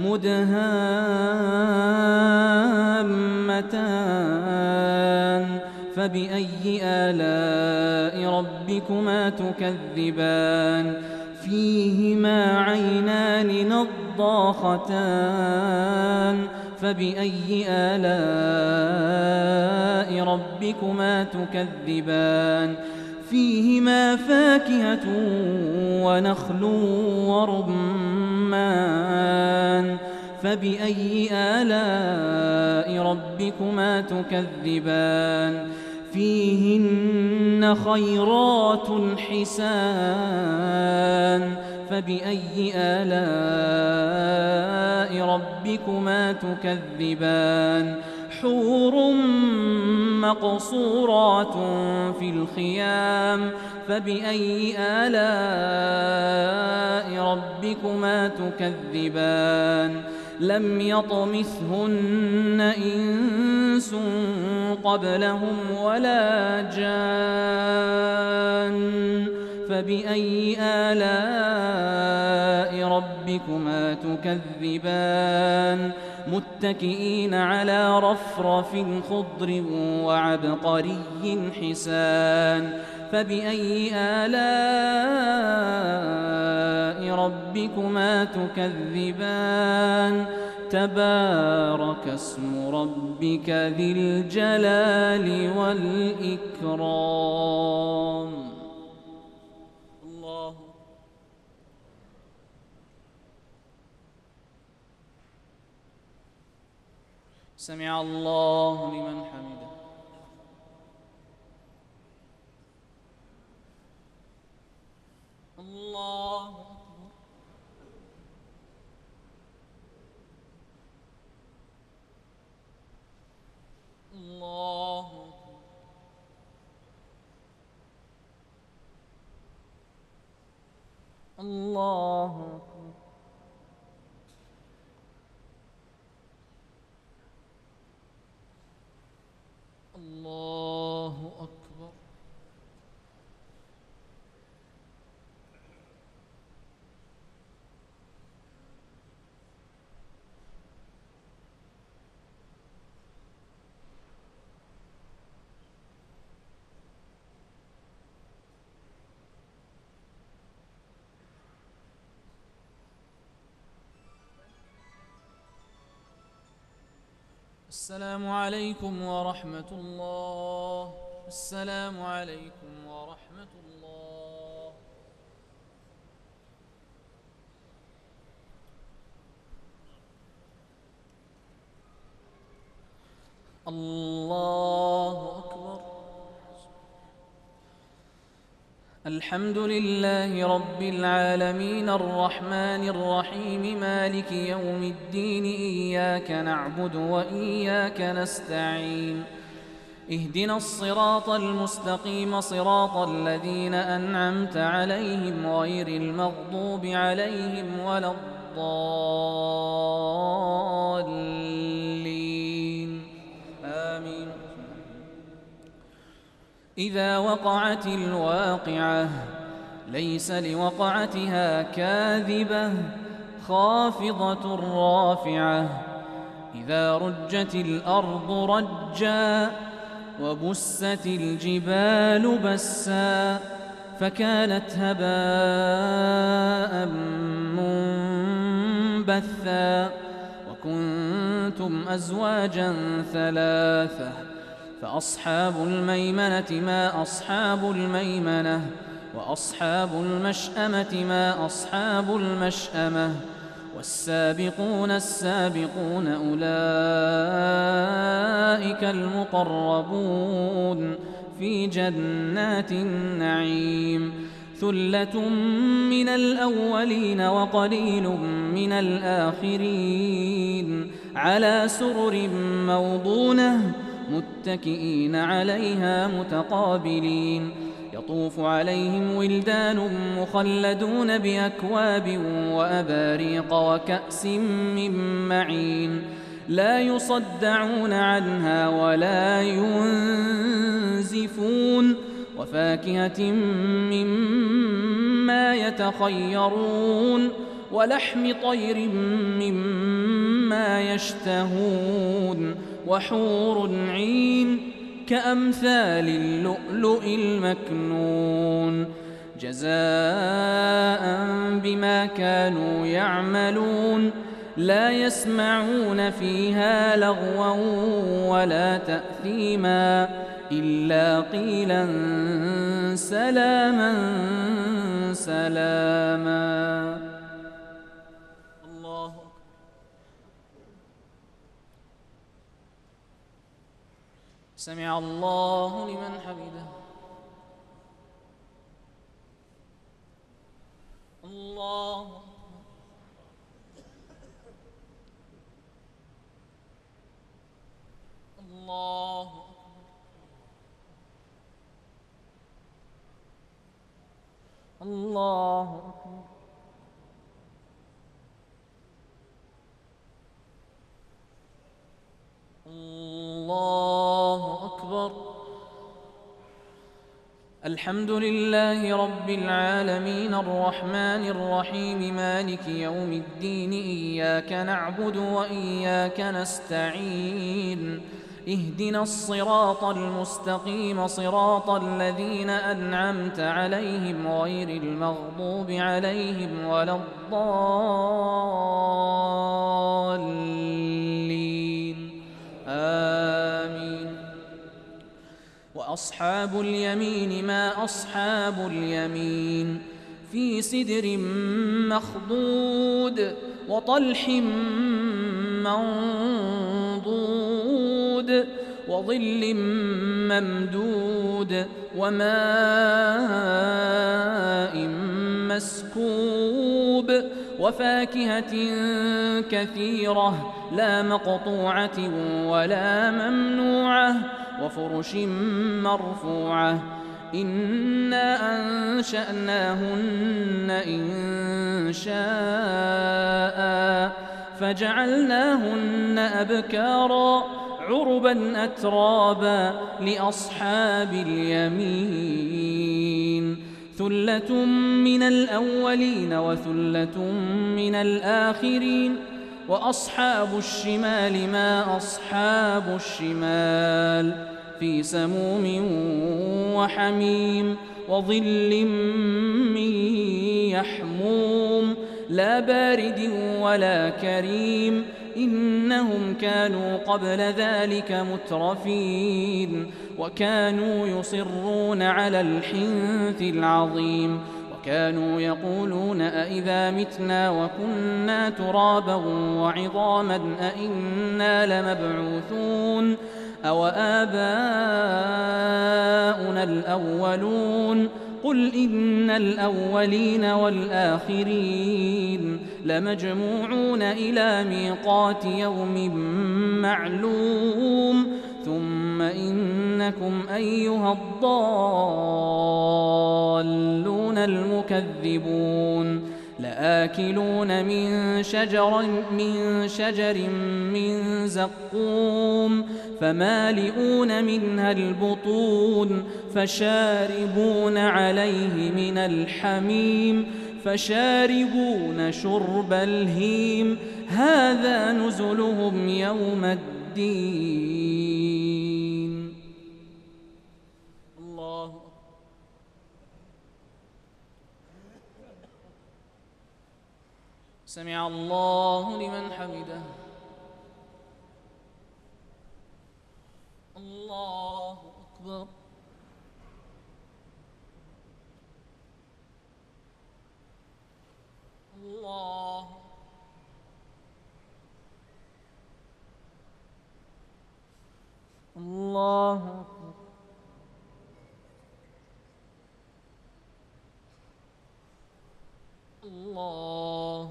مدهامتان فبأي آلاء ربكما تكذبان فيهما عينان نضاختان فبأي آلاء ربكما تكذبان فيهما فاكهة ونخل ورمان فبأي آلاء ربكما تكذبان فيهن خيرات حسان فبأي آلاء ربكما تكذبان حور مقصورات في الخيام فبأي آلاء ربكما تكذبان لم يطمثهن إنس قبلهم ولا جان فبأي آلاء ربكما تكذبان متكئين على رفرف خضر وعبقري حسان فبأي آلاء ربكما تكذبان تبارك اسم ربك ذي الجلال والإكرام. الله سمع الله لمن حمده. الله الله الله الله أكبر. السلام عليكم ورحمة الله. السلام عليكم ورحمة الله. الله أكبر. الحمد لله رب العالمين الرحمن الرحيم مالك يوم الدين إياك نعبد وإياك نستعين اهدنا الصراط المستقيم صراط الذين أنعمت عليهم غير المغضوب عليهم ولا الضالين آمين. إذا وقعت الواقعة ليس لوقعتها كاذبة خافضة رافعة إذا رجت الأرض رجا وبست الجبال بسا فكانت هباء منبثا وكنتم أزواجا ثلاثة فأصحاب الميمنة ما أصحاب الميمنة وأصحاب المشأمة ما أصحاب المشأمة والسابقون السابقون أولئك المقربون في جنات النعيم ثلة من الأولين وقليل من الآخرين على سرر موضونة متكئين عليها متقابلين يطوف عليهم ولدان مخلدون بأكواب وأباريق وكأس من معين لا يصدعون عنها ولا ينزفون وفاكهة مما يتخيرون ولحم طير مما يشتهون وحور عين كأمثال اللؤلؤ المكنون جزاء بما كانوا يعملون لا يسمعون فيها لغوا ولا تأثيما إلا قيلا سلاما سلاما. الله سمع الله لمن حمده. الله الله الله أكبر. الحمد لله رب العالمين الرحمن الرحيم مالك يوم الدين إياك نعبد وإياك نستعين اهدنا الصراط المستقيم صراط الذين أنعمت عليهم غير المغضوب عليهم ولا الضالين آمين. وأصحاب اليمين ما أصحاب اليمين في سدر مخضود وطلح منضود وظل ممدود وماء مسكوب وفاكهة كثيرة لا مقطوعة ولا ممنوعة وفرش مرفوعة إنا أنشأناهن إن شاء فجعلناهن أبكارا عربا أترابا لأصحاب اليمين ثلة من الأولين وثلة من الآخرين. وأصحاب الشمال ما أصحاب الشمال في سموم وحميم وظل من يحموم لا بارد ولا كريم إنهم كانوا قبل ذلك مترفين وكانوا يصرون على الحنث العظيم وكانوا يقولون أئذا متنا وكنا ترابا وعظاما أئنا لمبعوثون أو آباؤنا الأولون قل إن الأولين والآخرين لمجموعون إلى ميقات يوم معلوم ثم إنكم أيها الضالون المكذبون لآكلون من شجر من شجر من زقوم فمالئون منها البطون فشاربون عليه من الحميم فشاربون شرب الهيم هذا نزلهم يوم الدين. الله سمع الله لمن حمده. الله أكبر. الله الله أكبر. الله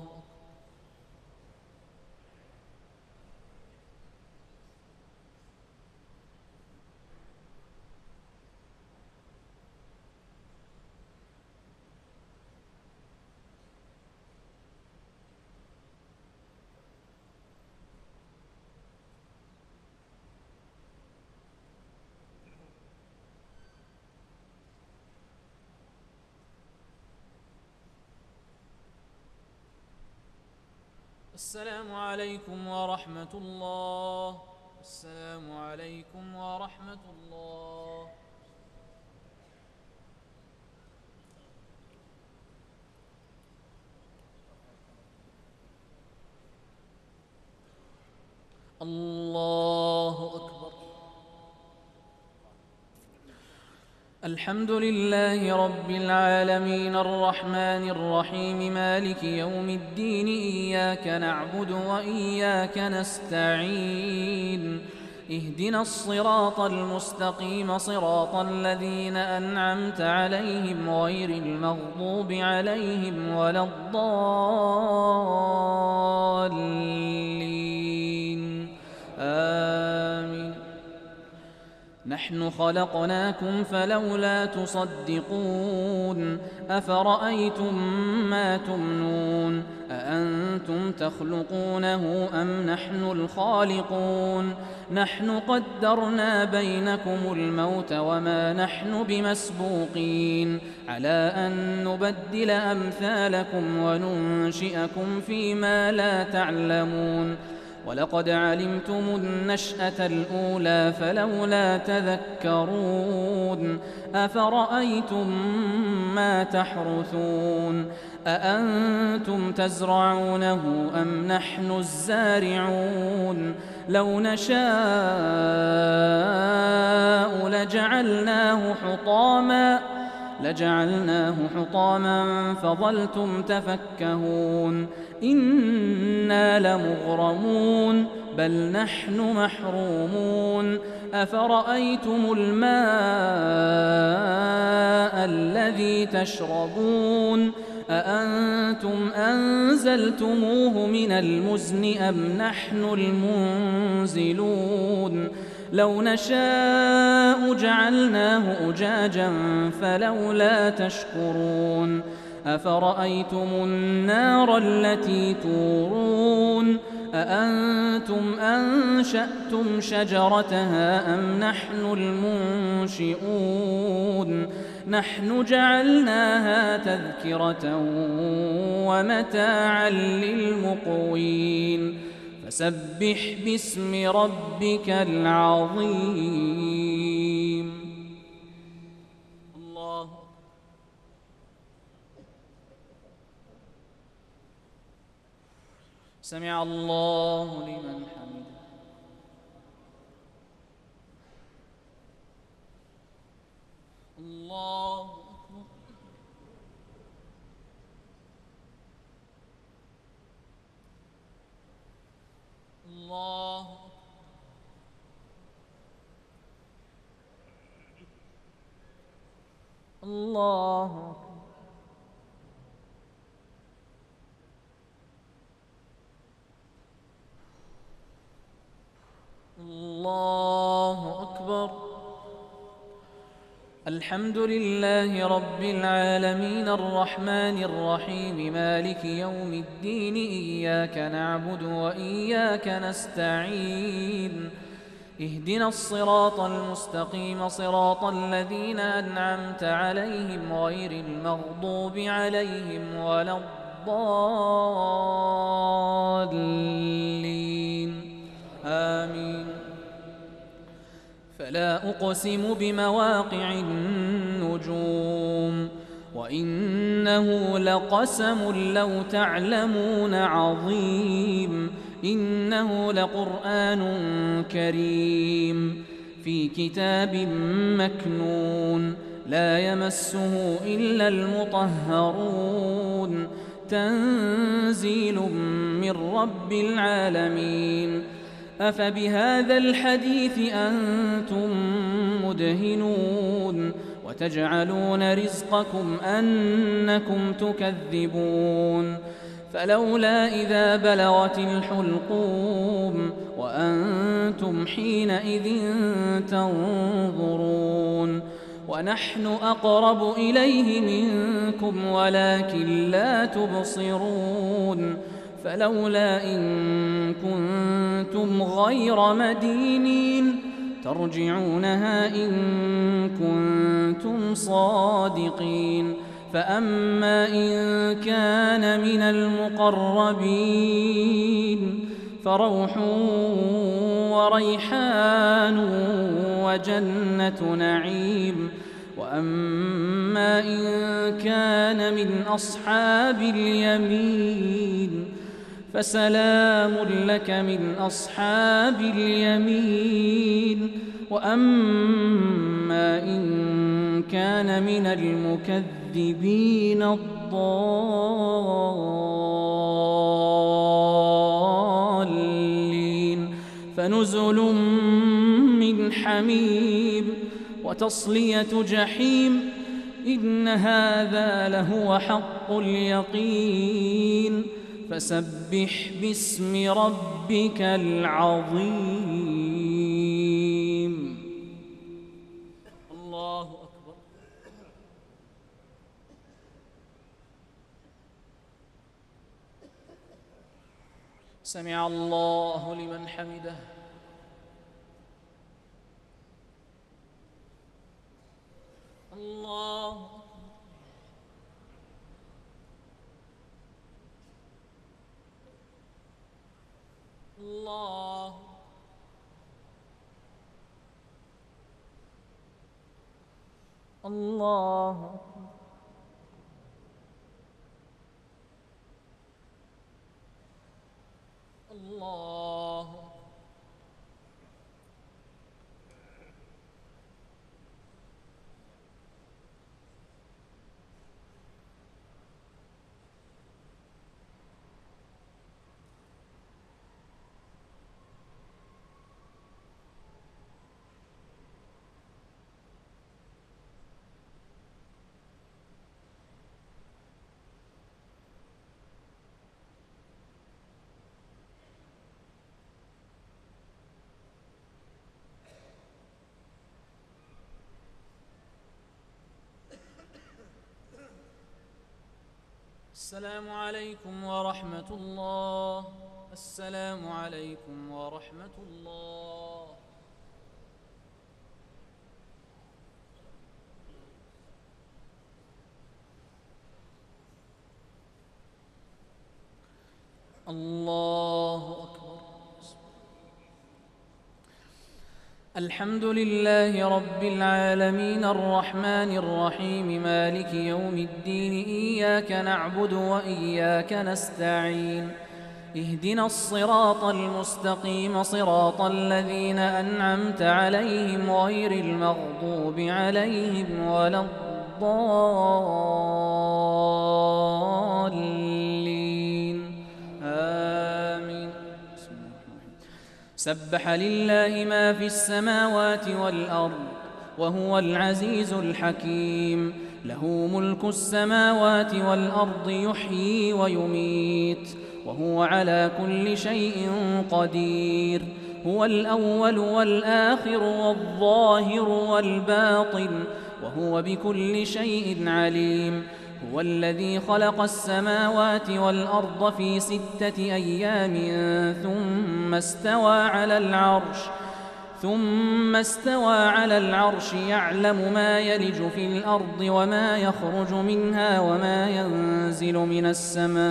السلام عليكم ورحمة الله. السلام عليكم ورحمة الله. الله أكبر. الحمد لله رب العالمين الرحمن الرحيم مالك يوم الدين إياك نعبد وإياك نستعين اهدنا الصراط المستقيم صراط الذين أنعمت عليهم غير المغضوب عليهم ولا الضالين آمين. نحن خلقناكم فلولا تصدقون أفرأيتم ما تمنون أأنتم تخلقونه أم نحن الخالقون نحن قدرنا بينكم الموت وما نحن بمسبوقين على أن نبدل أمثالكم وننشئكم فيما لا تعلمون ولقد علمتم النشأة الأولى فلولا تذكرون أفرأيتم ما تحرثون أأنتم تزرعونه أم نحن الزارعون لو نشاء لجعلناه حطاما لجعلناه حطاما فظلتم تفكهون إنا لمغرمون بل نحن محرومون أفرأيتم الماء الذي تشربون أأنتم أنزلتموه من المزن أم نحن المنزلون لو نشاء جعلناه أجاجا فلولا تشكرون أفرأيتم النار التي تورون أأنتم أنشأتم شجرتها أم نحن المنشئون نحن جعلناها تذكرة ومتاعا للمقوين فسبح باسم ربك العظيم. الله سمع الله لمن حمده. الله أكبر. الله الله الله أكبر. الحمد لله رب العالمين الرحمن الرحيم مالك يوم الدين إياك نعبد وإياك نستعين اهدنا الصراط المستقيم صراط الذين أنعمت عليهم غير المغضوب عليهم ولا الضالين آمين. فلا أقسم بمواقع النجوم وإنه لقسم لو تعلمون عظيم إنه لقرآن كريم في كتاب مكنون لا يمسه إلا المطهرون تنزيل من رب العالمين. أفبهذا الحديث أنتم مدهنون وتجعلون رزقكم أنكم تكذبون فلولا إذا بلغت الحلقوم وأنتم حينئذ تنظرون ونحن أقرب إليه منكم ولكن لا تبصرون فلولا إن كنتم غير مدينين ترجعونها إن كنتم صادقين فأما إن كان من المقربين فروح وريحان وجنة نعيم وأما إن كان من أصحاب اليمين فسلام لك من أصحاب اليمين وأما إن كان من المكذبين الضالين فنزل من حميم وتصلية جحيم إن هذا لهو حق اليقين فسبح باسم ربك العظيم. الله أكبر. سمع الله لمن حمده. الله الله الله الله السلام عليكم ورحمة الله. السلام عليكم ورحمة الله. الله أكبر. الحمد لله رب العالمين الرحمن الرحيم مالك يوم الدين إياك نعبد وإياك نستعين اهدنا الصراط المستقيم صراط الذين أنعمت عليهم غير المغضوب عليهم ولا الضالين آمين. سبح لله ما في السماوات والأرض وهو العزيز الحكيم. له ملك السماوات والأرض يحيي ويميت وهو على كل شيء قدير. هو الأول والآخر والظاهر والباطن وهو بكل شيء عليم. هو الذي خلق السماوات والأرض في ستة أيام ثم استوى على العرش ثم استوى على العرش يعلم ما يلج في الأرض وما يخرج منها وما ينزل من السماء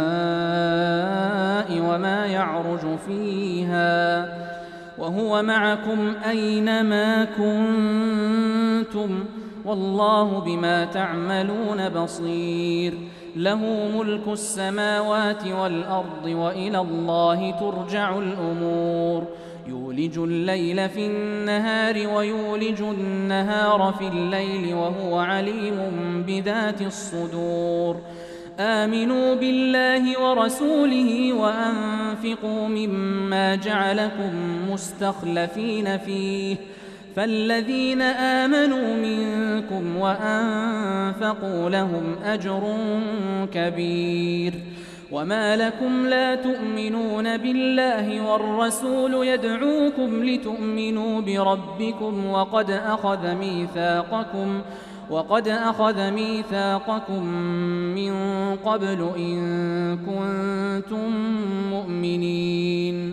وما يعرج فيها وهو معكم أينما كنتم والله بما تعملون بصير. له ملك السماوات والأرض وإلى الله ترجع الأمور. يولج الليل في النهار ويولج النهار في الليل وهو عليم بذات الصدور. آمنوا بالله ورسوله وأنفقوا مما جعلكم مستخلفين فيه فالذين آمنوا منكم وأنفقوا لهم أجر كبير. وما لكم لا تؤمنون بالله والرسول يدعوكم لتؤمنوا بربكم وقد أخذ ميثاقكم وقد أخذ ميثاقكم من قبل إن كنتم مؤمنين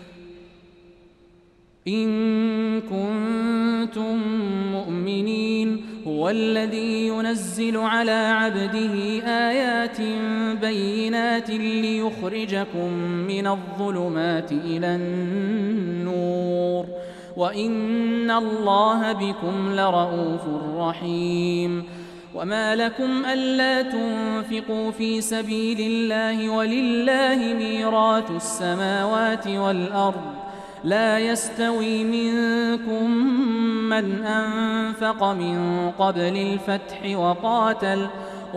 إن كنتم مؤمنين. هو الذي ينزل على عبده آيات بينات ليخرجكم من الظلمات إلى النور وإن الله بكم لرءوف رحيم. وما لكم ألا تنفقوا في سبيل الله ولله ميراث السماوات والأرض لا يستوي منكم من أنفق من قبل الفتح وقاتل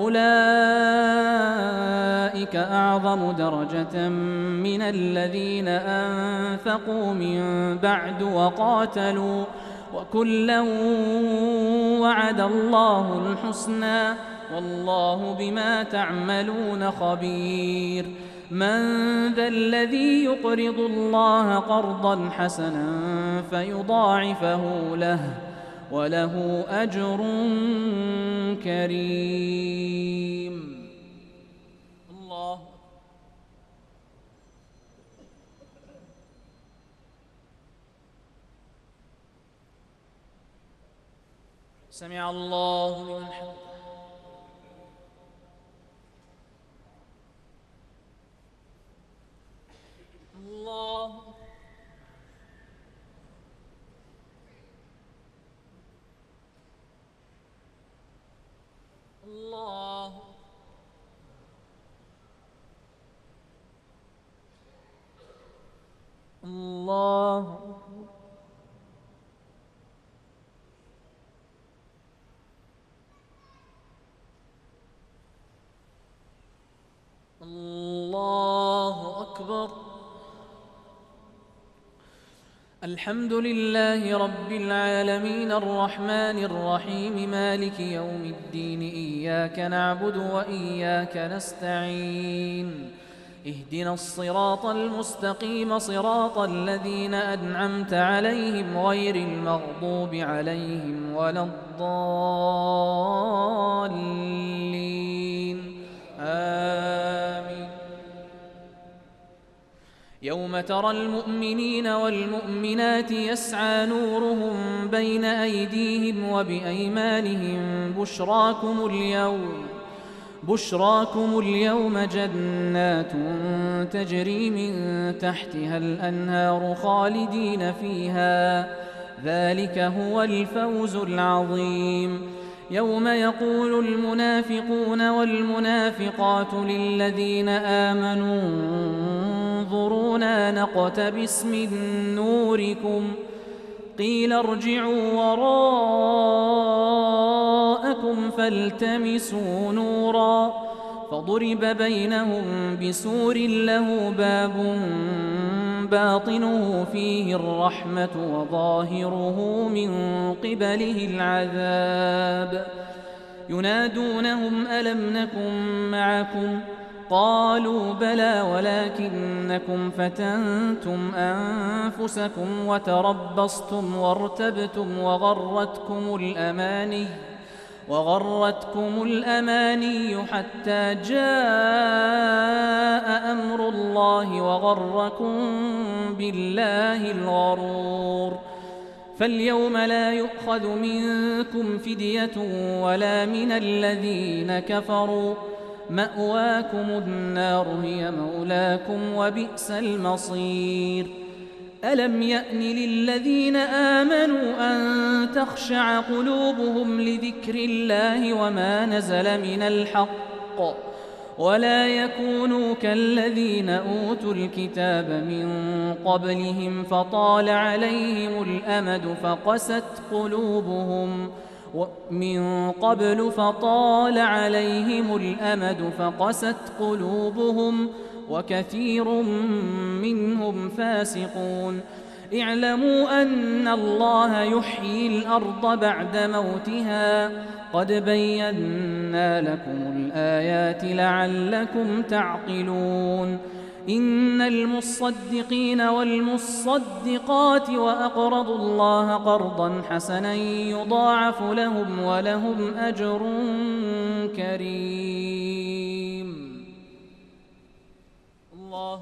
أولئك أعظم درجة من الذين أنفقوا من بعد وقاتلوا وكلا وعد الله الحسنى والله بما تعملون خبير. من ذا الذي يقرض الله قرضا حسنا فيضاعفه له وله أجر كريم. الله سمع الله لمن حمده. الله الله الله الله أكبر. الحمد لله رب العالمين الرحمن الرحيم مالك يوم الدين إياك نعبد وإياك نستعين اهدنا الصراط المستقيم صراط الذين أنعمت عليهم غير المغضوب عليهم ولا الضالين آمين. يوم ترى المؤمنين والمؤمنات يسعى نورهم بين أيديهم وبأيمانهم بشراكم اليوم بشراكم اليوم جنات تجري من تحتها الأنهار خالدين فيها ذلك هو الفوز العظيم. يوم يقول المنافقون والمنافقات للذين آمنوا انظرونا نقتبس من نوركم قيل ارجعوا وراءكم فالتمسوا نورا فضرب بينهم بسور له باب باطنه فيه الرحمة وظاهره من قبله العذاب ينادونهم ألم نكن معكم قالوا بلى ولكنكم فتنتم أنفسكم وتربصتم وارتبتم وغرتكم الأماني وغرتكم الأماني حتى جاء أمر الله وغركم بالله الغرور. فاليوم لا يؤخذ منكم فدية ولا من الذين كفروا مأواكم النار هي مولاكم وبئس المصير. ألم يأن للذين آمنوا أن تخشع قلوبهم لذكر الله وما نزل من الحق ولا يكونوا كالذين أوتوا الكتاب من قبلهم فطال عليهم الأمد فقست قلوبهم من قبل فطال عليهم الأمد فقست قلوبهم وكثير منهم فاسقون. اعلموا أن الله يحيي الأرض بعد موتها قد بينا لكم الآيات لعلكم تعقلون. إن المصدقين والمصدقات وأقرضوا الله قرضا حسنا يضاعف لهم ولهم أجر كريم. الله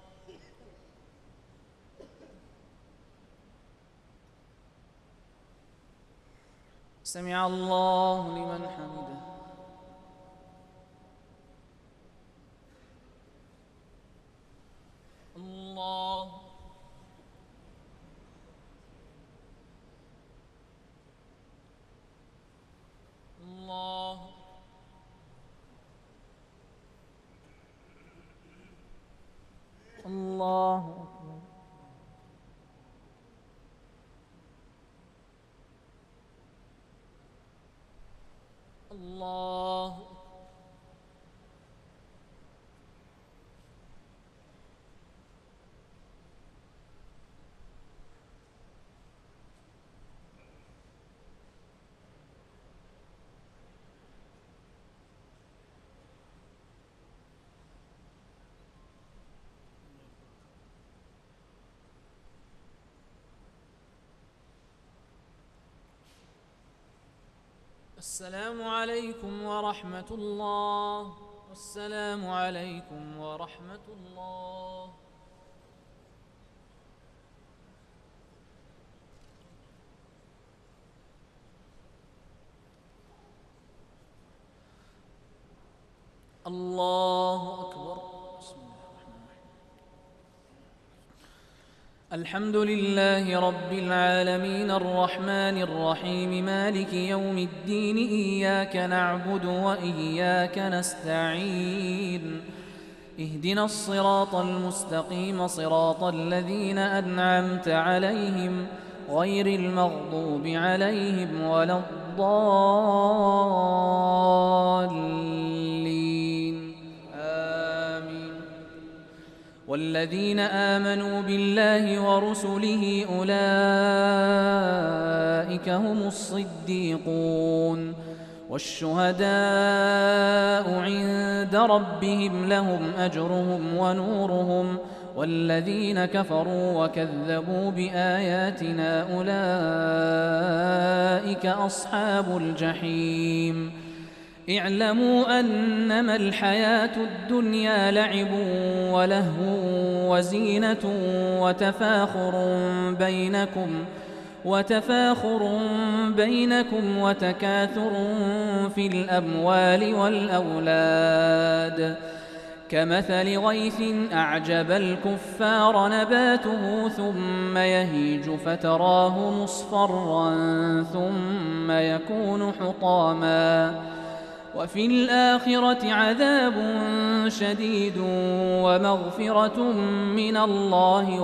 سمع الله لمن حمده. الله الله الله أكبر. الله السلام عليكم ورحمة الله. السلام عليكم ورحمة الله. الله أكبر. بسم الله الرحمن الرحيم. الحمد لله رب العالمين الرحمن الرحيم مالك يوم الدين إياك نعبد وإياك نستعين اهدنا الصراط المستقيم صراط الذين أنعمت عليهم غير المغضوب عليهم ولا الضالين آمين. والذين آمنوا بالله ورسله أولئك هم الصديقون والشهداء عند ربهم لهم أجرهم ونورهم والذين كفروا وكذبوا بآياتنا أولئك أصحاب الجحيم. اعلموا أنما الحياة الدنيا لعب ولهو وزينة وتفاخر بينكم وتفاخر بينكم وتكاثر في الأموال والأولاد كمثل غيث أعجب الكفار نباته ثم يهيج فتراه مصفرا ثم يكون حطاما وفي الآخرة عذاب شديد ومغفرة من الله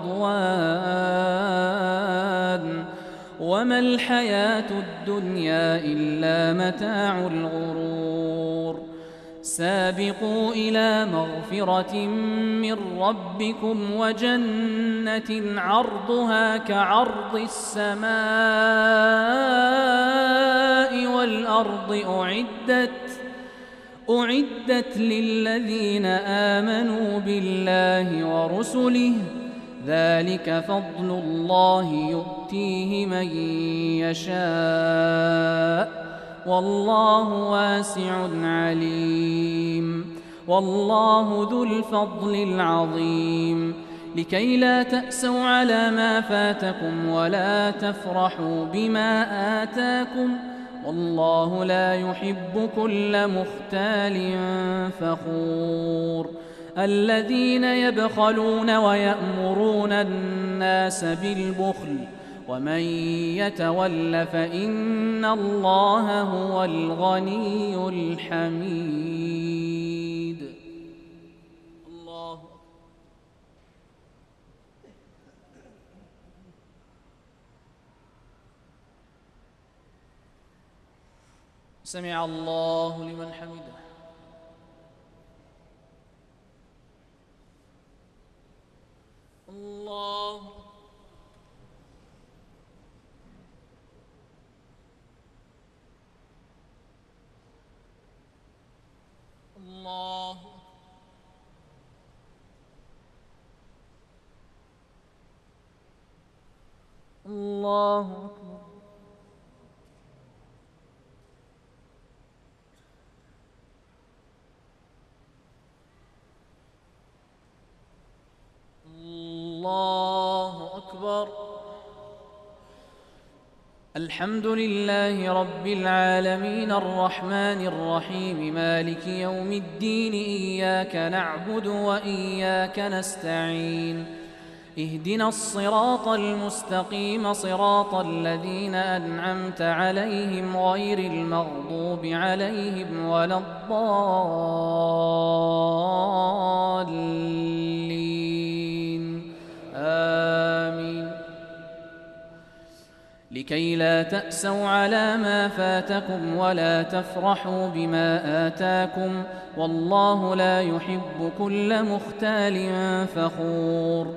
ورضوان وما الحياة الدنيا إلا متاع الغرور. سابقوا إلى مغفرة من ربكم وجنة عرضها كعرض السماء والأرض أعدت أعدت للذين آمنوا بالله ورسله ذلك فضل الله يؤتيه من يشاء والله واسع عليم. والله ذو الفضل العظيم. لكي لا تأسوا على ما فاتكم ولا تفرحوا بما آتاكم والله لا يحب كل مختال فخور. الذين يبخلون ويأمرون الناس بالبخل ومن يتول فإن الله هو الغني الحميد. الله سمع الله لمن حمده. الله الله الله أكبر. الله أكبر. الحمد لله رب العالمين الرحمن الرحيم مالك يوم الدين إياك نعبد وإياك نستعين اهدنا الصراط المستقيم صراط الذين أنعمت عليهم غير المغضوب عليهم ولا الضالين آمين. لكي لا تأسوا على ما فاتكم ولا تفرحوا بما آتاكم والله لا يحب كل مختال فخور.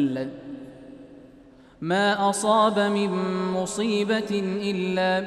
ما أصاب من مصيبة إلا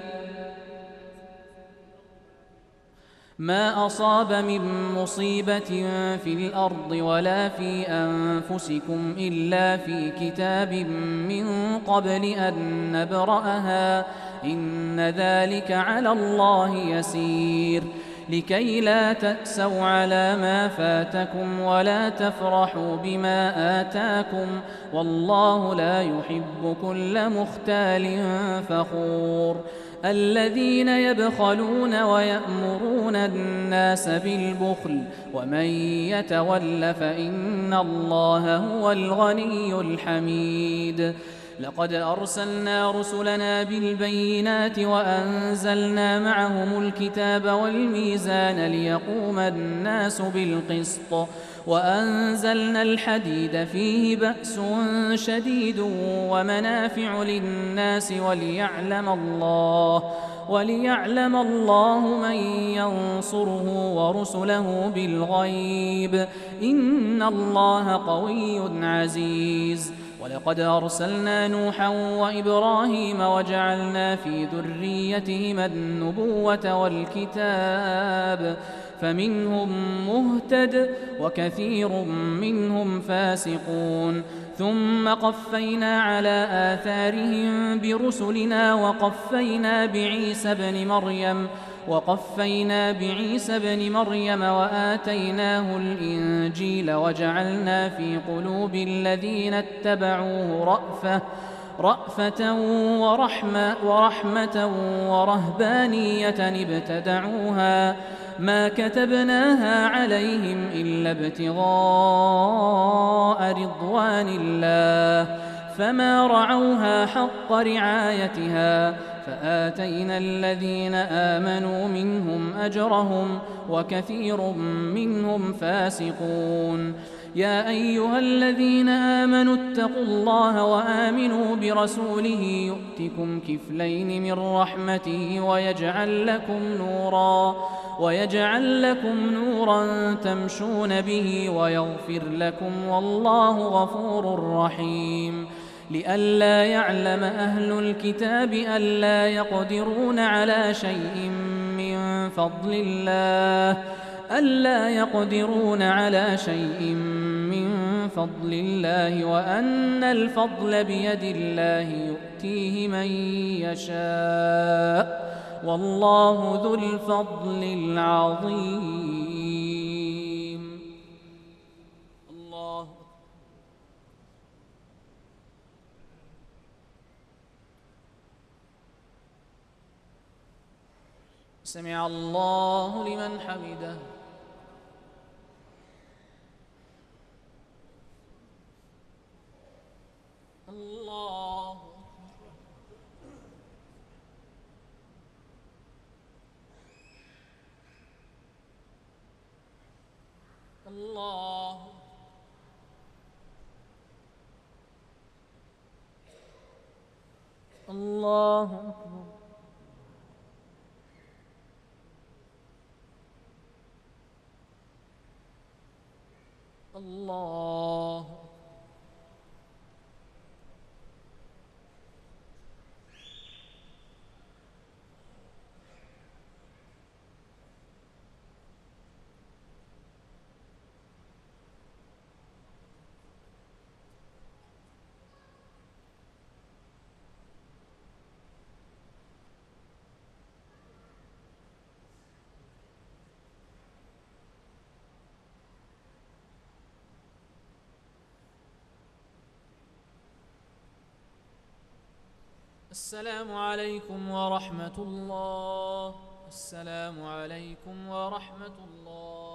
ما أصاب من مصيبة في الأرض ولا في أنفسكم إلا في كتاب من قبل أن نبرأها إن ذلك على الله يسير. لكي لا تأسوا على ما فاتكم ولا تفرحوا بما آتاكم والله لا يحب كل مختال فخور. الذين يبخلون ويأمرون الناس بالبخل ومن يتول فإن الله هو الغني الحميد. لقد أرسلنا رسلنا بالبينات وأنزلنا معهم الكتاب والميزان ليقوم الناس بالقسط وأنزلنا الحديد فيه بأس شديد ومنافع للناس وليعلم الله وليعلم الله من ينصره ورسله بالغيب إن الله قوي عزيز. ولقد أرسلنا نوحا وإبراهيم وجعلنا في ذريتهما النبوة والكتاب فمنهم مهتد وكثير منهم فاسقون. ثم قفينا على آثارهم برسلنا وقفينا بعيسى بن مريم وقفينا بعيسى بن مريم وآتيناه الإنجيل وجعلنا في قلوب الذين اتبعوه رأفة رأفة ورحمة, ورحمة ورهبانية ابتدعوها ما كتبناها عليهم إلا ابتغاء رضوان الله فما رعوها حق رعايتها فآتينا الذين آمنوا منهم أجرهم وكثير منهم فاسقون. يا أيها الذين آمنوا اتقوا الله وآمنوا برسوله يؤتكم كفلين من رحمته ويجعل لكم نورا ويجعل لكم نورا تمشون به ويغفر لكم والله غفور رحيم. لئلا يعلم أهل الكتاب ألا يقدرون على شيء من فضل الله ألا يقدرون على شيء من فضل الله وأن الفضل بيد الله يؤتيه من يشاء والله ذو الفضل العظيم. الله سمع الله لمن حمده. الله الله الله أكبر. الله السلام عليكم ورحمة الله. السلام عليكم ورحمة الله.